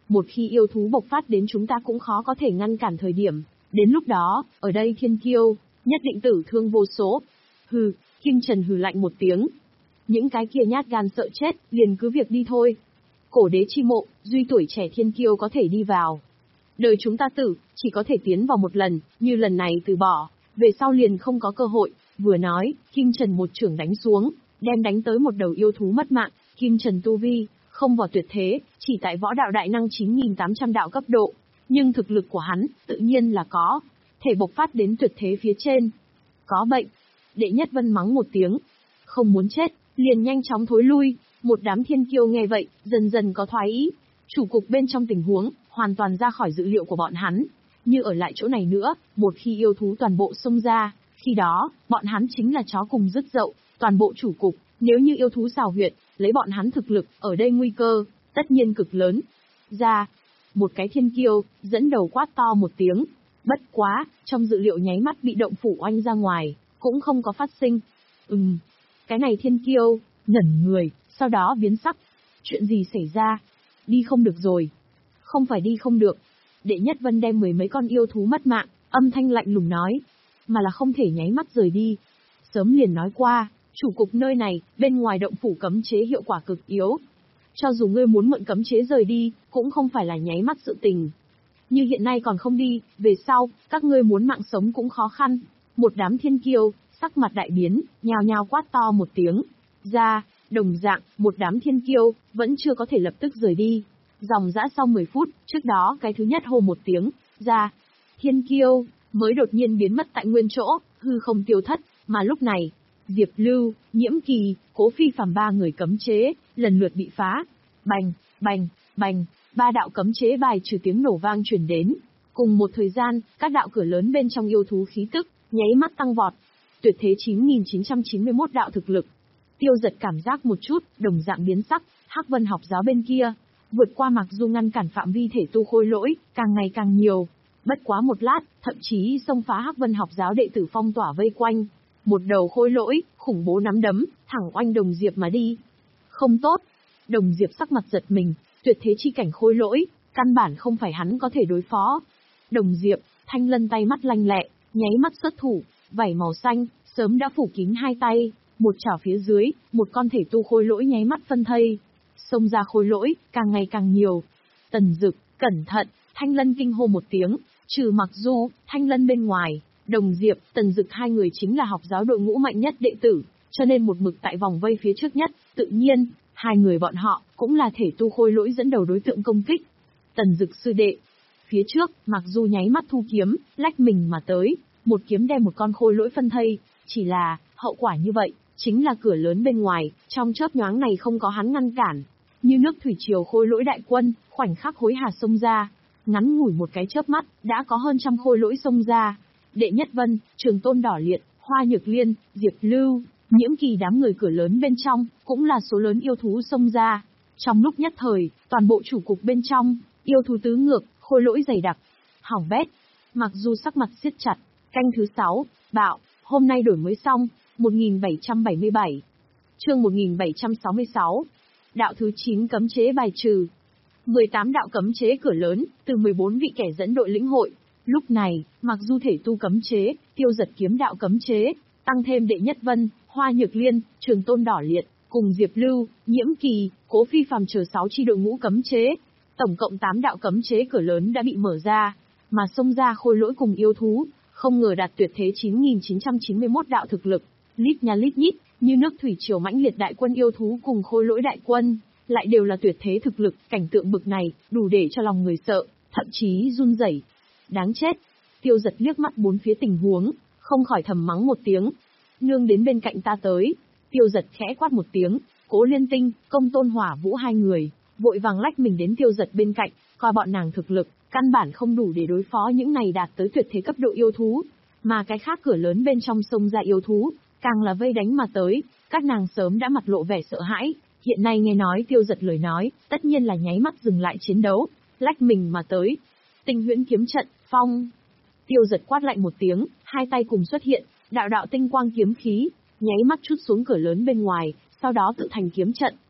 một khi yêu thú bộc phát đến chúng ta cũng khó có thể ngăn cản thời điểm. Đến lúc đó, ở đây thiên kiêu, nhất định tử thương vô số. Hừ, Kim Trần hừ lạnh một tiếng. Những cái kia nhát gan sợ chết, liền cứ việc đi thôi. Cổ đế chi mộ, duy tuổi trẻ thiên kiêu có thể đi vào. Đời chúng ta tử, chỉ có thể tiến vào một lần, như lần này từ bỏ, về sau liền không có cơ hội. Vừa nói, Kim Trần một chưởng đánh xuống, đem đánh tới một đầu yêu thú mất mạng. Kim Trần tu vi, không vào tuyệt thế, chỉ tại võ đạo đại năng chín nghìn tám trăm đạo cấp độ. Nhưng thực lực của hắn, tự nhiên là có, thể bộc phát đến tuyệt thế phía trên. Có bệnh. Đệ Nhất Vân mắng một tiếng. Không muốn chết, liền nhanh chóng thối lui. Một đám thiên kiêu nghe vậy, dần dần có thoái ý. Chủ cục bên trong tình huống, hoàn toàn ra khỏi dự liệu của bọn hắn. Như ở lại chỗ này nữa, một khi yêu thú toàn bộ xông ra, khi đó, bọn hắn chính là chó cùng rứt dậu, toàn bộ chủ cục. Nếu như yêu thú xào huyệt, lấy bọn hắn thực lực, ở đây nguy cơ, tất nhiên cực lớn. Ra, một cái thiên kiêu, dẫn đầu quát to một tiếng. Bất quá, trong dự liệu nháy mắt bị động phủ oanh ra ngoài, cũng không có phát sinh. Ừm, cái này thiên kiêu, ngẩn người, sau đó biến sắc. Chuyện gì xảy ra? Đi không được rồi. Không phải đi không được. Đệ Nhất Vân đem mười mấy con yêu thú mất mạng, âm thanh lạnh lùng nói. Mà là không thể nháy mắt rời đi. Sớm liền nói qua, chủ cục nơi này, bên ngoài động phủ cấm chế hiệu quả cực yếu. Cho dù ngươi muốn mượn cấm chế rời đi, cũng không phải là nháy mắt sự tình. Như hiện nay còn không đi, về sau, các ngươi muốn mạng sống cũng khó khăn. Một đám thiên kiêu, sắc mặt đại biến, nhào nhào quát to một tiếng. Ra, đồng dạng, một đám thiên kiêu, vẫn chưa có thể lập tức rời đi. Dòng dã sau mười phút, trước đó cái thứ nhất hô một tiếng, ra. Thiên kiêu, mới đột nhiên biến mất tại nguyên chỗ, hư không tiêu thất, mà lúc này, Diệp Lưu, Nhiễm Kỳ, Cố Phi Phàm ba người cấm chế, lần lượt bị phá. Bành, bành, bành, ba đạo cấm chế bài trừ tiếng nổ vang truyền đến. Cùng một thời gian, các đạo cửa lớn bên trong yêu thú khí tức, nháy mắt tăng vọt. Tuyệt thế chín nghìn chín trăm chín mươi mốt đạo thực lực. Tiêu Giật cảm giác một chút, đồng dạng biến sắc, Hắc Vân học giáo bên kia, vượt qua mặc dù ngăn cản phạm vi thể tu khôi lỗi, càng ngày càng nhiều. Bất quá một lát, thậm chí xông phá Hắc Vân học giáo đệ tử phong tỏa vây quanh. Một đầu khôi lỗi, khủng bố nắm đấm, thẳng oanh Đồng Diệp mà đi. Không tốt. Đồng Diệp sắc mặt giật mình, tuyệt thế chi cảnh khôi lỗi, căn bản không phải hắn có thể đối phó. Đồng Diệp, Thanh Lân tay mắt lanh lẹ, nháy mắt xuất thủ, vảy màu xanh, sớm đã phủ kín hai tay, một chảo phía dưới, một con thể tu khôi lỗi nháy mắt phân thây. Xông ra khôi lỗi, càng ngày càng nhiều. Tần Dực, cẩn thận, Thanh Lân kinh hô một tiếng, trừ Mặc Du, Thanh Lân bên ngoài, Đồng Diệp, Tần Dực hai người chính là học giáo đội ngũ mạnh nhất đệ tử, cho nên một mực tại vòng vây phía trước nhất, tự nhiên, hai người bọn họ cũng là thể tu khôi lỗi dẫn đầu đối tượng công kích. Tần Dực sư đệ, phía trước, Mặc Du nháy mắt thu kiếm, lách mình mà tới, một kiếm đem một con khôi lỗi phân thây, chỉ là, hậu quả như vậy, chính là cửa lớn bên ngoài, trong chớp nhoáng này không có hắn ngăn cản. Như nước thủy triều khôi lỗi đại quân, khoảnh khắc hối hả xông ra, ngắn ngủi một cái chớp mắt, đã có hơn trăm khôi lỗi xông ra. Đệ Nhất Vân, Trường Tôn Đỏ Liệt, Hoa Nhược Liên, Diệp Lưu, Nhiễm Kỳ đám người cửa lớn bên trong, cũng là số lớn yêu thú xông ra. Trong lúc nhất thời, toàn bộ chủ cục bên trong, yêu thú tứ ngược, khôi lỗi dày đặc. Hỏng bét. Mặc dù sắc mặt siết chặt, canh thứ sáu, bạo, hôm nay đổi mới xong, một nghìn bảy trăm bảy mươi bảy. Chương một nghìn bảy trăm sáu mươi sáu. Đạo thứ chín cấm chế bài trừ. mười tám đạo cấm chế cửa lớn, từ mười bốn vị kẻ dẫn đội lĩnh hội. Lúc này, mặc dù thể tu cấm chế, Tiêu Giật kiếm đạo cấm chế, tăng thêm Đệ Nhất Vân, Hoa Nhược Liên, Trường Tôn Đỏ Liệt, cùng Diệp Lưu, Nhiễm Kỳ, Cố Phi Phàm chờ sáu chi đội ngũ cấm chế, tổng cộng tám đạo cấm chế cửa lớn đã bị mở ra, mà xông ra khôi lỗi cùng yêu thú, không ngờ đạt tuyệt thế chín nghìn chín trăm chín mươi mốt đạo thực lực, lít nha lít nhít, như nước thủy triều mãnh liệt đại quân yêu thú cùng khôi lỗi đại quân, lại đều là tuyệt thế thực lực, cảnh tượng bực này, đủ để cho lòng người sợ, thậm chí run rẩy. Đáng chết. Tiêu Giật liếc mắt bốn phía tình huống, không khỏi thầm mắng một tiếng. Nương đến bên cạnh ta tới. Tiêu Giật khẽ quát một tiếng, Cố Liên Tinh, Công Tôn Hỏa Vũ hai người, vội vàng lách mình đến Tiêu Giật bên cạnh, coi bọn nàng thực lực, căn bản không đủ để đối phó những này đạt tới tuyệt thế cấp độ yêu thú. Mà cái khác cửa lớn bên trong sông ra yêu thú, càng là vây đánh mà tới, các nàng sớm đã mặt lộ vẻ sợ hãi. Hiện nay nghe nói Tiêu Giật lời nói, tất nhiên là nháy mắt dừng lại chiến đấu, lách mình mà tới. Tinh huyễn kiếm trận, phong. Tiêu Giật quát lạnh một tiếng, hai tay cùng xuất hiện, đạo đạo tinh quang kiếm khí, nháy mắt chút xuống cửa lớn bên ngoài, sau đó tự thành kiếm trận,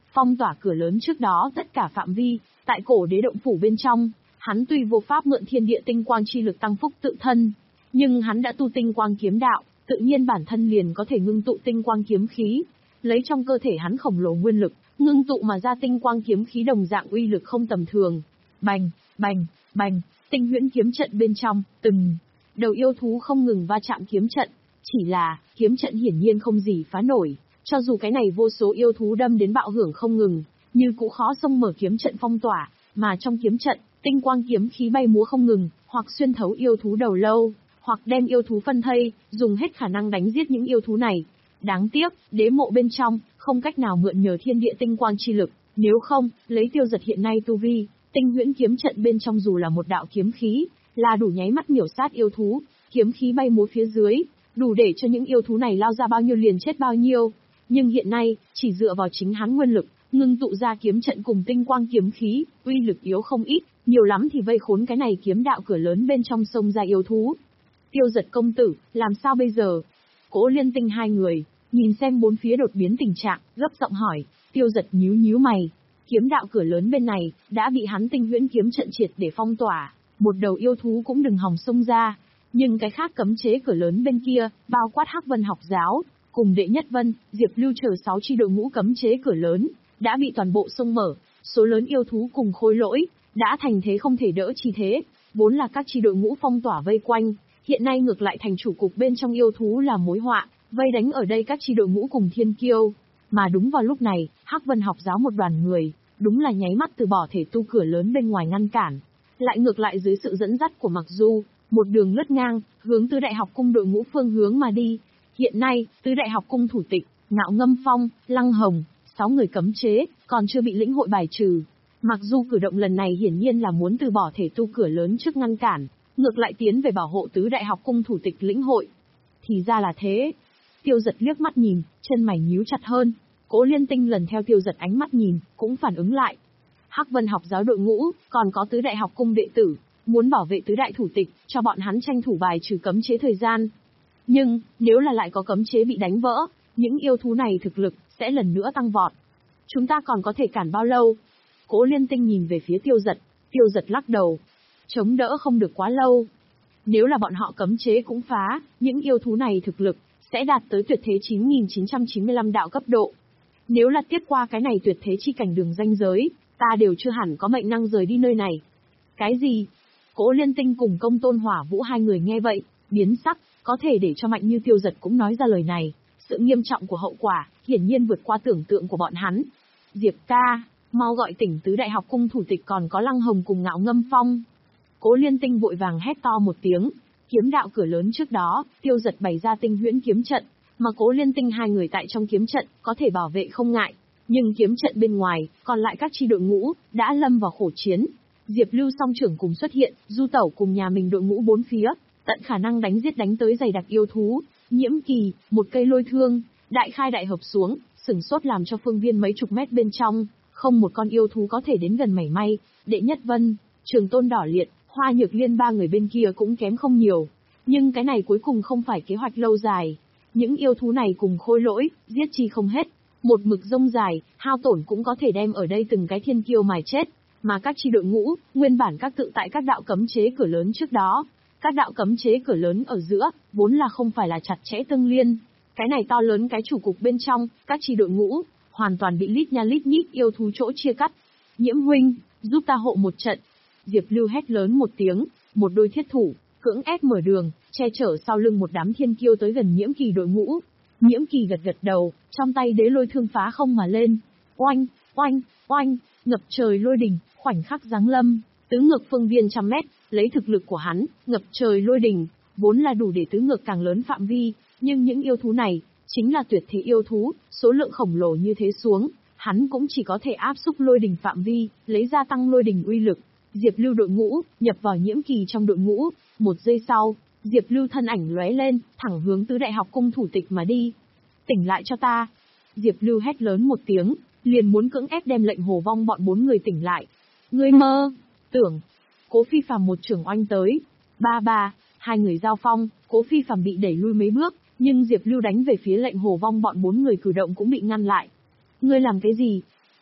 phong tỏa cửa lớn trước đó tất cả phạm vi, tại cổ đế động phủ bên trong, hắn tuy vô pháp mượn thiên địa tinh quang chi lực tăng phúc tự thân, nhưng hắn đã tu tinh quang kiếm đạo, tự nhiên bản thân liền có thể ngưng tụ tinh quang kiếm khí, lấy trong cơ thể hắn khổng lồ nguyên lực, ngưng tụ mà ra tinh quang kiếm khí đồng dạng uy lực không tầm thường. Bành, bành, bành, tinh huyễn kiếm trận bên trong, từng đầu yêu thú không ngừng va chạm kiếm trận, chỉ là, kiếm trận hiển nhiên không gì phá nổi, cho dù cái này vô số yêu thú đâm đến bạo hưởng không ngừng, như cũ khó xông mở kiếm trận phong tỏa, mà trong kiếm trận, tinh quang kiếm khí bay múa không ngừng, hoặc xuyên thấu yêu thú đầu lâu, hoặc đem yêu thú phân thây, dùng hết khả năng đánh giết những yêu thú này. Đáng tiếc, đế mộ bên trong, không cách nào mượn nhờ thiên địa tinh quang chi lực, nếu không, lấy Tiêu Giật hiện nay tu vi, tinh huyễn kiếm trận bên trong dù là một đạo kiếm khí, là đủ nháy mắt miểu sát yêu thú, kiếm khí bay múa phía dưới, đủ để cho những yêu thú này lao ra bao nhiêu liền chết bao nhiêu. Nhưng hiện nay, chỉ dựa vào chính hắn nguyên lực, ngưng tụ ra kiếm trận cùng tinh quang kiếm khí, uy lực yếu không ít, nhiều lắm thì vây khốn cái này kiếm đạo cửa lớn bên trong sông ra yêu thú. Tiêu Giật công tử, làm sao bây giờ? Cố Liên Tinh hai người, nhìn xem bốn phía đột biến tình trạng, gấp giọng hỏi. Tiêu Giật nhíu nhíu mày, kiếm đạo cửa lớn bên này, đã bị hắn tinh huyễn kiếm trận triệt để phong tỏa, một đầu yêu thú cũng đừng hòng xông ra. Nhưng cái khác cấm chế cửa lớn bên kia, bao quát Hắc Vân học giáo, cùng Đệ Nhất Vân, Diệp Lưu chờ sáu chi đội ngũ cấm chế cửa lớn, đã bị toàn bộ xông mở, số lớn yêu thú cùng khôi lỗi, đã thành thế không thể đỡ chi thế, vốn là các chi đội ngũ phong tỏa vây quanh, hiện nay ngược lại thành chủ cục bên trong yêu thú là mối họa, vây đánh ở đây các chi đội ngũ cùng thiên kiêu. Mà đúng vào lúc này, Hắc Vân học giáo một đoàn người, đúng là nháy mắt từ bỏ thể tu cửa lớn bên ngoài ngăn cản, lại ngược lại dưới sự dẫn dắt của Mặc Du, một đường lướt ngang, hướng Tứ Đại học cung đội ngũ phương hướng mà đi. Hiện nay, Tứ Đại học cung thủ tịch, Ngạo Ngâm Phong, Lăng Hồng, sáu người cấm chế, còn chưa bị lĩnh hội bài trừ. Mặc dù cử động lần này hiển nhiên là muốn từ bỏ thể tu cửa lớn trước ngăn cản, ngược lại tiến về bảo hộ Tứ Đại học cung thủ tịch lĩnh hội. Thì ra là thế. Tiêu Giật liếc mắt nhìn, chân mày nhíu chặt hơn. Cố Liên Tinh lần theo Tiêu Giật ánh mắt nhìn, cũng phản ứng lại. Hắc Vân học giáo đội ngũ, còn có Tứ Đại học cung đệ tử, muốn bảo vệ Tứ Đại thủ tịch, cho bọn hắn tranh thủ bài trừ cấm chế thời gian. Nhưng, nếu là lại có cấm chế bị đánh vỡ, những yêu thú này thực lực, sẽ lần nữa tăng vọt. Chúng ta còn có thể cản bao lâu? Cố Liên Tinh nhìn về phía Tiêu Giật, Tiêu Giật lắc đầu. Chống đỡ không được quá lâu. Nếu là bọn họ cấm chế cũng phá, những yêu thú này thực lực, sẽ đạt tới tuyệt thế chín nghìn chín trăm chín mươi lăm đạo cấp độ. Nếu là tiếp qua cái này tuyệt thế chi cảnh đường ranh giới, ta đều chưa hẳn có mệnh năng rời đi nơi này. Cái gì? Cố Liên Tinh cùng Công Tôn Hỏa Vũ hai người nghe vậy, biến sắc, có thể để cho mạnh như Tiêu Giật cũng nói ra lời này. Sự nghiêm trọng của hậu quả, hiển nhiên vượt qua tưởng tượng của bọn hắn. Diệp ca, mau gọi tỉnh Tứ Đại học cung thủ tịch còn có Lăng Hồng cùng Ngạo Ngâm Phong. Cố Liên Tinh vội vàng hét to một tiếng, kiếm đạo cửa lớn trước đó, Tiêu Giật bày ra tinh huyễn kiếm trận, mà Cố Liên Tinh hai người tại trong kiếm trận, có thể bảo vệ không ngại. Nhưng kiếm trận bên ngoài, còn lại các chi đội ngũ, đã lâm vào khổ chiến. Diệp Lưu song trưởng cùng xuất hiện, Du Tẩu cùng nhà mình đội ngũ bốn phía, tận khả năng đánh giết đánh tới dày đặc yêu thú. Nhiễm Kỳ, một cây lôi thương, đại khai đại hợp xuống, sửng sốt làm cho phương viên mấy chục mét bên trong, không một con yêu thú có thể đến gần mảy may. Đệ Nhất Vân, Trường Tôn Đỏ Liệt, Hoa Nhược Liên ba người bên kia cũng kém không nhiều. Nhưng cái này cuối cùng không phải kế hoạch lâu dài. Những yêu thú này cùng khôi lỗi, giết chi không hết. Một mực rông dài, hao tổn cũng có thể đem ở đây từng cái thiên kiêu mài chết. Mà các chi đội ngũ, nguyên bản các tự tại các đạo cấm chế cửa lớn trước đó. Các đạo cấm chế cửa lớn ở giữa, vốn là không phải là chặt chẽ tương liên. Cái này to lớn cái chủ cục bên trong, các chi đội ngũ, hoàn toàn bị lít nha lít nhít yêu thú chỗ chia cắt. Nhiễm huynh, giúp ta hộ một trận. Diệp Lưu hét lớn một tiếng, một đôi thiết thủ, cưỡng ép mở đường, che chở sau lưng một đám thiên kiêu tới gần Nhiễm Kỳ đội ngũ. Nhiễm Kỳ gật gật đầu, trong tay đế lôi thương phá không mà lên. Oanh, oanh, oanh, ngập trời lôi đình, khoảnh khắc giáng lâm, tứ ngược phương viên trăm mét, lấy thực lực của hắn, ngập trời lôi đình, vốn là đủ để tứ ngược càng lớn phạm vi, nhưng những yêu thú này, chính là tuyệt thế yêu thú, số lượng khổng lồ như thế xuống, hắn cũng chỉ có thể áp xúc lôi đình phạm vi, lấy gia tăng lôi đình uy lực. Diệp Lưu đội ngũ, nhập vào Nhiễm Kỳ trong đội ngũ, một giây sau, Diệp Lưu thân ảnh lóe lên, thẳng hướng Tứ Đại học cung thủ tịch mà đi. Tỉnh lại cho ta. Diệp Lưu hét lớn một tiếng, liền muốn cưỡng ép đem lệnh Hồ Vong bọn bốn người tỉnh lại. Ngươi mơ, tưởng. Cố Phi Phàm một trường oanh tới. Ba ba, hai người giao phong, Cố Phi Phàm bị đẩy lui mấy bước, nhưng Diệp Lưu đánh về phía lệnh Hồ Vong bọn bốn người cử động cũng bị ngăn lại. Ngươi làm cái gì?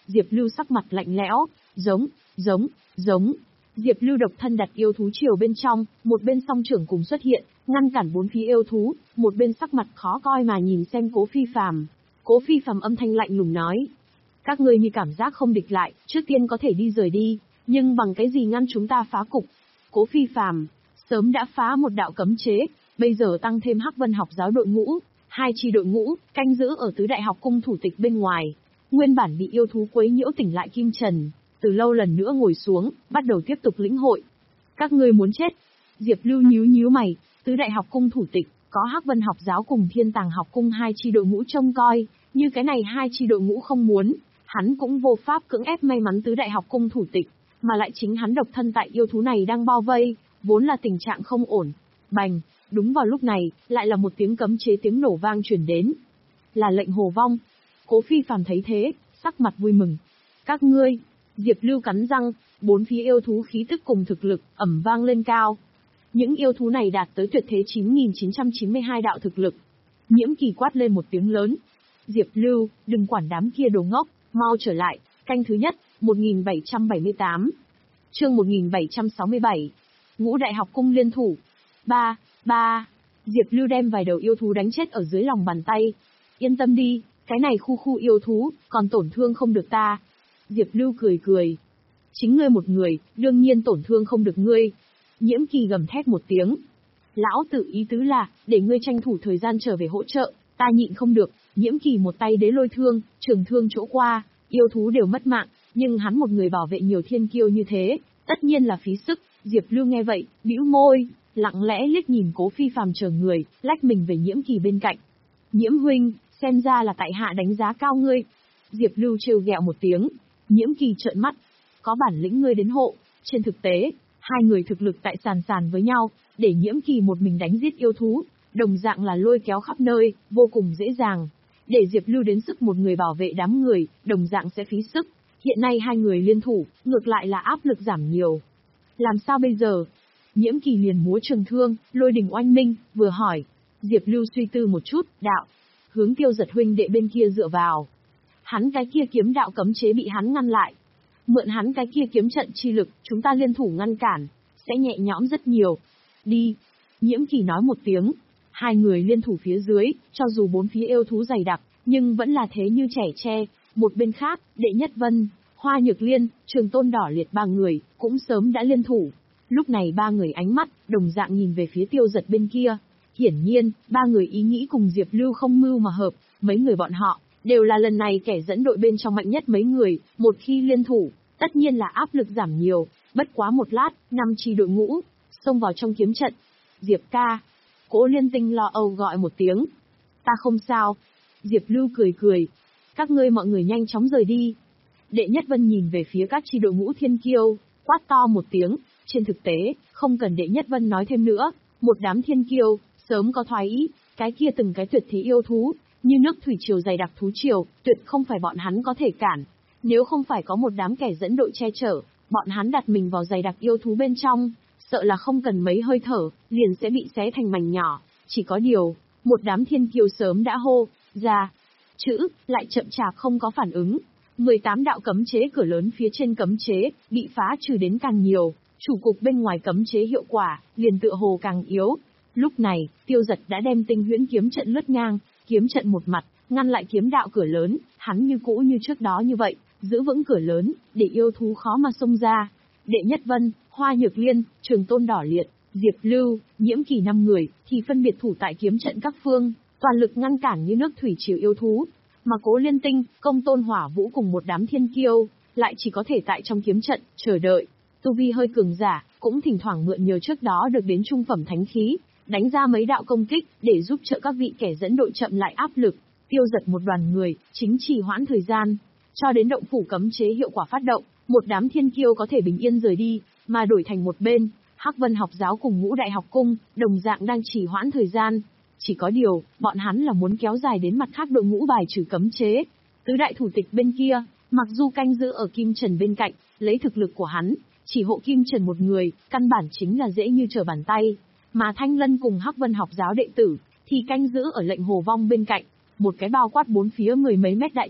Diệp Lưu sắc mặt lạnh lẽo, giống, giống, giống. Diệp Lưu độc thân đặt yêu thú triều bên trong, một bên song trưởng cùng xuất hiện, ngăn cản bốn phía yêu thú, một bên sắc mặt khó coi mà nhìn xem Cố Phi Phàm. Cố Phi Phàm âm thanh lạnh lùng nói: các ngươi như cảm giác không địch lại, trước tiên có thể đi rời đi, nhưng bằng cái gì ngăn chúng ta phá cục? Cố Phi Phàm sớm đã phá một đạo cấm chế, bây giờ tăng thêm Hắc Vân học giáo đội ngũ, hai chi đội ngũ, canh giữ ở tứ đại học cung thủ tịch bên ngoài. Nguyên bản bị yêu thú quấy nhiễu tỉnh lại Kim Trần, từ lâu lần nữa ngồi xuống, bắt đầu tiếp tục lĩnh hội. Các ngươi muốn chết? Diệp Lưu nhíu nhíu mày, tứ đại học cung thủ tịch, có Hắc Vân học giáo cùng Thiên Tàng học cung hai chi đội ngũ trông coi, như cái này hai chi đội ngũ không muốn, hắn cũng vô pháp cưỡng ép may mắn tứ đại học cung thủ tịch, mà lại chính hắn độc thân tại yêu thú này đang bao vây, vốn là tình trạng không ổn. Bành, đúng vào lúc này, lại là một tiếng cấm chế tiếng nổ vang truyền đến. Là lệnh Hồ Vong. Cố Phi Phàm thấy thế, sắc mặt vui mừng. Các ngươi, Diệp Lưu cắn răng, bốn phía yêu thú khí tức cùng thực lực, ầm vang lên cao. Những yêu thú này đạt tới tuyệt thế chín nghìn chín trăm chín mươi hai đạo thực lực. Nhiễm Kỳ quát lên một tiếng lớn. Diệp Lưu, đừng quản đám kia đồ ngốc, mau trở lại, canh thứ nhất, một nghìn bảy trăm bảy mươi tám. Chương một nghìn bảy trăm sáu mươi bảy. Ngũ đại học cung liên thủ. Ba, ba. Diệp Lưu đem vài đầu yêu thú đánh chết ở dưới lòng bàn tay. Yên tâm đi, cái này khu khu yêu thú, còn tổn thương không được ta. Diệp Lưu cười cười. Chính ngươi một người, đương nhiên tổn thương không được ngươi. Nhiễm Kỳ gầm thét một tiếng. Lão tử ý tứ là, để ngươi tranh thủ thời gian trở về hỗ trợ, ta nhịn không được. Nhiễm Kỳ một tay đế lôi thương, trường thương chỗ qua, yêu thú đều mất mạng, nhưng hắn một người bảo vệ nhiều thiên kiêu như thế, tất nhiên là phí sức. Diệp Lưu nghe vậy, bĩu môi, lặng lẽ liếc nhìn Cố Phi Phàm chờ người, lách mình về Nhiễm Kỳ bên cạnh. Nhiễm huynh, xem ra là tại hạ đánh giá cao ngươi. Diệp Lưu trêu ghẹo một tiếng. Nhiễm Kỳ trợn mắt. Có bản lĩnh ngươi đến hộ. Trên thực tế, hai người thực lực tại sàn sàn với nhau, để Nhiễm Kỳ một mình đánh giết yêu thú, đồng dạng là lôi kéo khắp nơi, vô cùng dễ dàng. Để Diệp Lưu đến sức một người bảo vệ đám người, đồng dạng sẽ phí sức. Hiện nay hai người liên thủ, ngược lại là áp lực giảm nhiều. Làm sao bây giờ? Nhiễm Kỳ liền múa trường thương, lôi đình oanh minh, vừa hỏi. Diệp Lưu suy tư một chút, đạo. Hướng Tiêu Giật huynh đệ bên kia dựa vào. Hắn cái kia kiếm đạo cấm chế bị hắn ngăn lại. Mượn hắn cái kia kiếm trận chi lực, chúng ta liên thủ ngăn cản, sẽ nhẹ nhõm rất nhiều. Đi. Nhiễm Kỳ nói một tiếng. Hai người liên thủ phía dưới, cho dù bốn phía yêu thú dày đặc, nhưng vẫn là thế như trẻ tre. Một bên khác, Đệ Nhất Vân, Hoa Nhược Liên, Trường Tôn Đỏ Liệt ba người, cũng sớm đã liên thủ. Lúc này ba người ánh mắt, đồng dạng nhìn về phía Tiêu Giật bên kia. Hiển nhiên, ba người ý nghĩ cùng Diệp Lưu không mưu mà hợp, mấy người bọn họ, đều là lần này kẻ dẫn đội bên trong mạnh nhất mấy người, một khi liên thủ, tất nhiên là áp lực giảm nhiều, bất quá một lát, năm chi đội ngũ, xông vào trong kiếm trận. Diệp ca. Cố Liên Tinh lo âu gọi một tiếng. Ta không sao. Diệp Lưu cười cười. Các ngươi mọi người nhanh chóng rời đi. Đệ Nhất Vân nhìn về phía các chi đội ngũ thiên kiêu, quát to một tiếng. Trên thực tế, không cần Đệ Nhất Vân nói thêm nữa, một đám thiên kiêu, sớm có thoái ý, cái kia từng cái tuyệt thế yêu thú, như nước thủy triều dày đặc thú triều, tuyệt không phải bọn hắn có thể cản. Nếu không phải có một đám kẻ dẫn đội che chở, bọn hắn đặt mình vào dày đặc yêu thú bên trong, sợ là không cần mấy hơi thở, liền sẽ bị xé thành mảnh nhỏ. Chỉ có điều, một đám thiên kiêu sớm đã hô ra chữ, lại chậm chạp không có phản ứng. mười tám đạo cấm chế cửa lớn phía trên cấm chế, bị phá trừ đến càng nhiều, chủ cục bên ngoài cấm chế hiệu quả, liền tựa hồ càng yếu. Lúc này, Tiêu Giật đã đem tinh huyễn kiếm trận lướt ngang, kiếm trận một mặt, ngăn lại kiếm đạo cửa lớn, hắn như cũ như trước đó như vậy, giữ vững cửa lớn, để yêu thú khó mà xông ra. Đệ Nhất Vân, Hoa Nhược Liên, Trường Tôn Đỏ Liệt, Diệp Lưu, Nhiễm Kỳ năm người, thì phân biệt thủ tại kiếm trận các phương, toàn lực ngăn cản như nước thủy triều yêu thú. Mà Cố Liên Tinh, Công Tôn Hỏa Vũ cùng một đám thiên kiêu, lại chỉ có thể tại trong kiếm trận, chờ đợi. Tu vi hơi cường giả, cũng thỉnh thoảng mượn nhờ trước đó được đến trung phẩm thánh khí, đánh ra mấy đạo công kích, để giúp trợ các vị kẻ dẫn đội chậm lại áp lực. Tiêu Giật một đoàn người, chính trì hoãn thời gian, cho đến động phủ cấm chế hiệu quả phát động, một đám thiên kiêu có thể bình yên rời đi, mà đổi thành một bên, Hắc Vân học giáo cùng Ngũ Đại học cung, đồng dạng đang trì hoãn thời gian. Chỉ có điều, bọn hắn là muốn kéo dài đến mặt khác đội ngũ bài trừ cấm chế. Tứ đại thủ tịch bên kia, mặc dù canh giữ ở Kim Trần bên cạnh, lấy thực lực của hắn, chỉ hộ Kim Trần một người, căn bản chính là dễ như trở bàn tay. Mà Thanh Lân cùng Hắc Vân học giáo đệ tử, thì canh giữ ở lệnh Hồ Vong bên cạnh, một cái bao quát bốn phía mười mấy mét đại trận,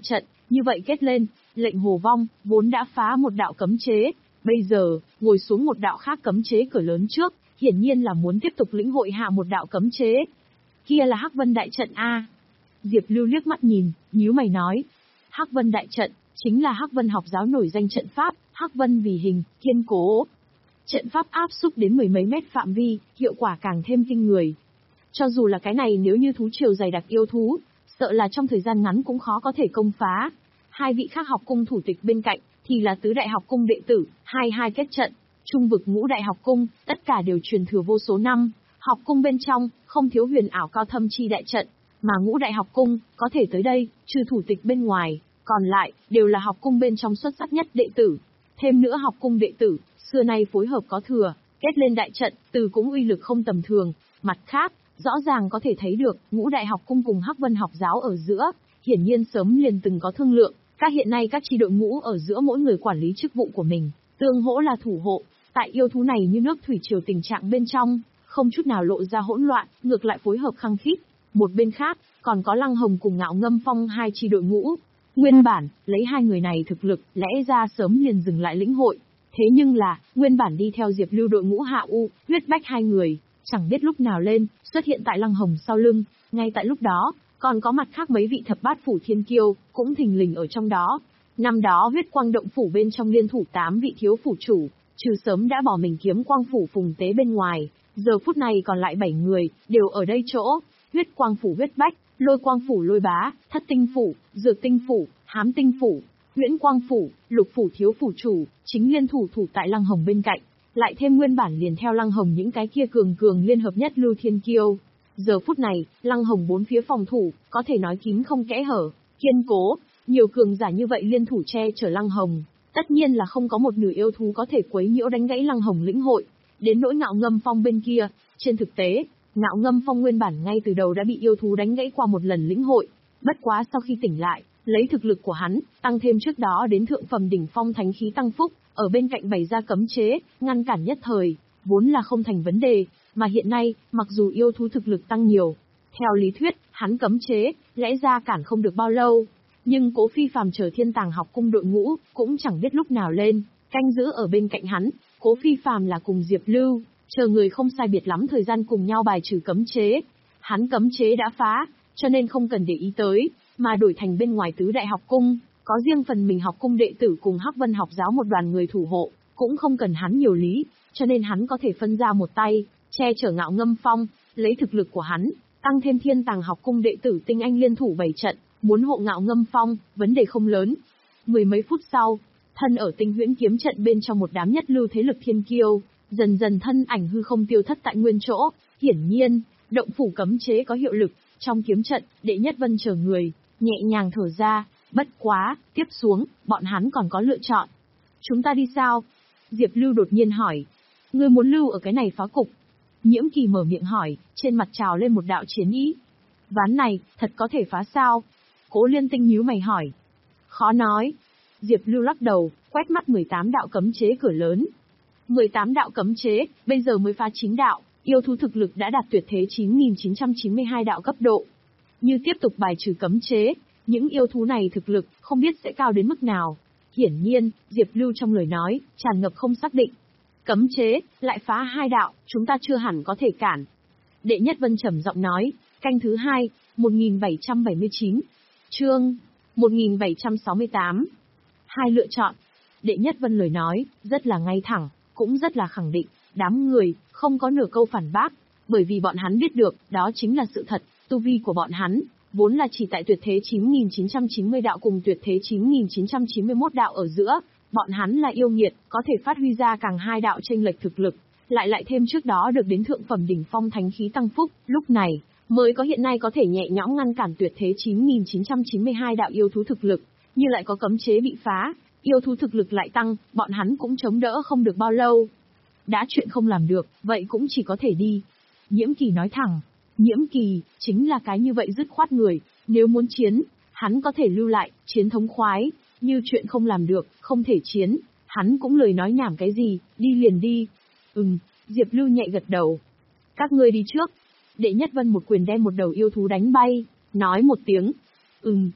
Như vậy kết lên, lệnh Hồ Vong, vốn đã phá một đạo cấm chế, bây giờ, ngồi xuống một đạo khác cấm chế cửa lớn trước, hiển nhiên là muốn tiếp tục lĩnh hội hạ một đạo cấm chế. Kia là Hắc Vân Đại Trận a. Diệp Lưu liếc mắt nhìn, nhíu mày nói. Hắc Vân Đại Trận, chính là Hắc Vân học giáo nổi danh trận pháp, Hắc Vân vì hình, kiên cố. Trận pháp áp xúc đến mười mấy mét phạm vi, hiệu quả càng thêm kinh người. Cho dù là cái này nếu như thú triều dày đặc yêu thú, sợ là trong thời gian ngắn cũng khó có thể công phá. Hai vị khác học cung thủ tịch bên cạnh, thì là tứ đại học cung đệ tử, hai hai kết trận, trung vực ngũ đại học cung, tất cả đều truyền thừa vô số năm. Học cung bên trong, không thiếu huyền ảo cao thâm chi đại trận, mà ngũ đại học cung, có thể tới đây, trừ thủ tịch bên ngoài, còn lại, đều là học cung bên trong xuất sắc nhất đệ tử. Thêm nữa học cung đệ tử, xưa nay phối hợp có thừa, kết lên đại trận, từ cũng uy lực không tầm thường. Mặt khác, rõ ràng có thể thấy được, ngũ đại học cung cùng Hắc Vân học giáo ở giữa, hiển nhiên sớm liền từng có thương lượng, các hiện nay các chi đội ngũ ở giữa mỗi người quản lý chức vụ của mình, tương hỗ là thủ hộ, tại yêu thú này như nước thủy triều tình trạng bên trong, không chút nào lộ ra hỗn loạn, ngược lại phối hợp khăng khít. Một bên khác, còn có Lăng Hồng cùng Ngạo Ngâm Phong hai chi đội ngũ. Nguyên bản, lấy hai người này thực lực, lẽ ra sớm liền dừng lại lĩnh hội. Thế nhưng là, nguyên bản đi theo Diệp Lưu đội ngũ Hạ U, Huyết Bách hai người, chẳng biết lúc nào lên, xuất hiện tại Lăng Hồng sau lưng. Ngay tại lúc đó, còn có mặt khác mấy vị thập bát phủ thiên kiêu, cũng thình lình ở trong đó. Năm đó huyết quang động phủ bên trong liên thủ tám vị thiếu phủ chủ, trừ sớm đã bỏ mình kiếm quang phủ phùng tế bên ngoài, giờ phút này còn lại bảy người, đều ở đây chỗ. Huyết quang phủ Huyết Bách, lôi quang phủ Lôi Bá, thất tinh phủ, dược tinh phủ, hám tinh phủ, huyễn quang phủ, lục phủ thiếu phủ chủ, chính liên thủ thủ tại Lăng Hồng bên cạnh. Lại thêm nguyên bản liền theo Lăng Hồng những cái kia cường cường liên hợp nhất lưu thiên kiêu. Giờ phút này, Lăng Hồng bốn phía phòng thủ, có thể nói kín không kẽ hở, kiên cố, nhiều cường giả như vậy liên thủ che chở Lăng Hồng, tất nhiên là không có một nửa yêu thú có thể quấy nhiễu đánh gãy Lăng Hồng lĩnh hội. Đến nỗi Ngạo Ngâm Phong bên kia, trên thực tế, Ngạo Ngâm Phong nguyên bản ngay từ đầu đã bị yêu thú đánh gãy qua một lần lĩnh hội, bất quá sau khi tỉnh lại, lấy thực lực của hắn, tăng thêm trước đó đến thượng phẩm đỉnh phong thánh khí tăng phúc, ở bên cạnh bày ra cấm chế, ngăn cản nhất thời, vốn là không thành vấn đề, mà hiện nay, mặc dù yêu thú thực lực tăng nhiều, theo lý thuyết, hắn cấm chế, lẽ ra cản không được bao lâu, nhưng Cố Phi Phàm chờ Thiên Tàng học cung đội ngũ, cũng chẳng biết lúc nào lên, canh giữ ở bên cạnh hắn. Cố Phi Phàm là cùng Diệp Lưu, chờ người không sai biệt lắm thời gian cùng nhau bài trừ cấm chế. Hắn cấm chế đã phá, cho nên không cần để ý tới, mà đổi thành bên ngoài tứ đại học cung, có riêng phần mình học cung đệ tử cùng Hắc Vân học giáo một đoàn người thủ hộ, cũng không cần hắn nhiều lý, cho nên hắn có thể phân ra một tay, che chở Ngạo Ngâm Phong, lấy thực lực của hắn, tăng thêm Thiên Tàng học cung đệ tử tinh anh liên thủ bảy trận, muốn hộ Ngạo Ngâm Phong, vấn đề không lớn. Mười mấy phút sau, thân ở Tinh Huyễn kiếm trận bên trong một đám nhất lưu thế lực thiên kiêu, dần dần thân ảnh hư không tiêu thất tại nguyên chỗ. Hiển nhiên, động phủ cấm chế có hiệu lực, trong kiếm trận, Đệ Nhất Vân chờ người, nhẹ nhàng thở ra, bất quá, tiếp xuống, bọn hắn còn có lựa chọn. Chúng ta đi sao? Diệp Lưu đột nhiên hỏi. Ngươi muốn lưu ở cái này phá cục? Nhiễm Kỳ mở miệng hỏi, trên mặt trào lên một đạo chiến ý. Ván này, thật có thể phá sao? Cố Liên Tinh nhíu mày hỏi. Khó nói. Diệp Lưu lắc đầu, quét mắt mười tám đạo cấm chế cửa lớn. mười tám đạo cấm chế, bây giờ mới phá chín đạo, yêu thú thực lực đã đạt tuyệt thế chín nghìn chín trăm chín mươi hai đạo cấp độ. Như tiếp tục bài trừ cấm chế, những yêu thú này thực lực, không biết sẽ cao đến mức nào. Hiển nhiên, Diệp Lưu trong lời nói, tràn ngập không xác định. Cấm chế, lại phá hai đạo, chúng ta chưa hẳn có thể cản. Đệ Nhất Vân trầm giọng nói, canh thứ hai, một nghìn bảy trăm bảy mươi chín. Chương, một nghìn bảy trăm sáu mươi tám. Hai lựa chọn. Đệ Nhất Vân lời nói, rất là ngay thẳng, cũng rất là khẳng định, đám người, không có nửa câu phản bác, bởi vì bọn hắn biết được, đó chính là sự thật, tu vi của bọn hắn, vốn là chỉ tại tuyệt thế chín nghìn chín trăm chín mươi đạo cùng tuyệt thế chín nghìn chín trăm chín mươi mốt đạo ở giữa, bọn hắn là yêu nghiệt, có thể phát huy ra càng hai đạo chênh lệch thực lực, lại lại thêm trước đó được đến thượng phẩm đỉnh phong thánh khí tăng phúc, lúc này, mới có hiện nay có thể nhẹ nhõm ngăn cản tuyệt thế chín nghìn chín trăm chín mươi hai đạo yêu thú thực lực, như lại có cấm chế bị phá, yêu thú thực lực lại tăng, bọn hắn cũng chống đỡ không được bao lâu. Đã chuyện không làm được, vậy cũng chỉ có thể đi. Nhiễm Kỳ nói thẳng, Nhiễm Kỳ, chính là cái như vậy dứt khoát người, nếu muốn chiến, hắn có thể lưu lại, chiến thống khoái, như chuyện không làm được, không thể chiến, hắn cũng lời nói nhảm cái gì, đi liền đi. Ừm, Diệp Lưu nhẹ gật đầu. Các ngươi đi trước. Đệ Nhất Vân một quyền đem một đầu yêu thú đánh bay, nói một tiếng. Ừm.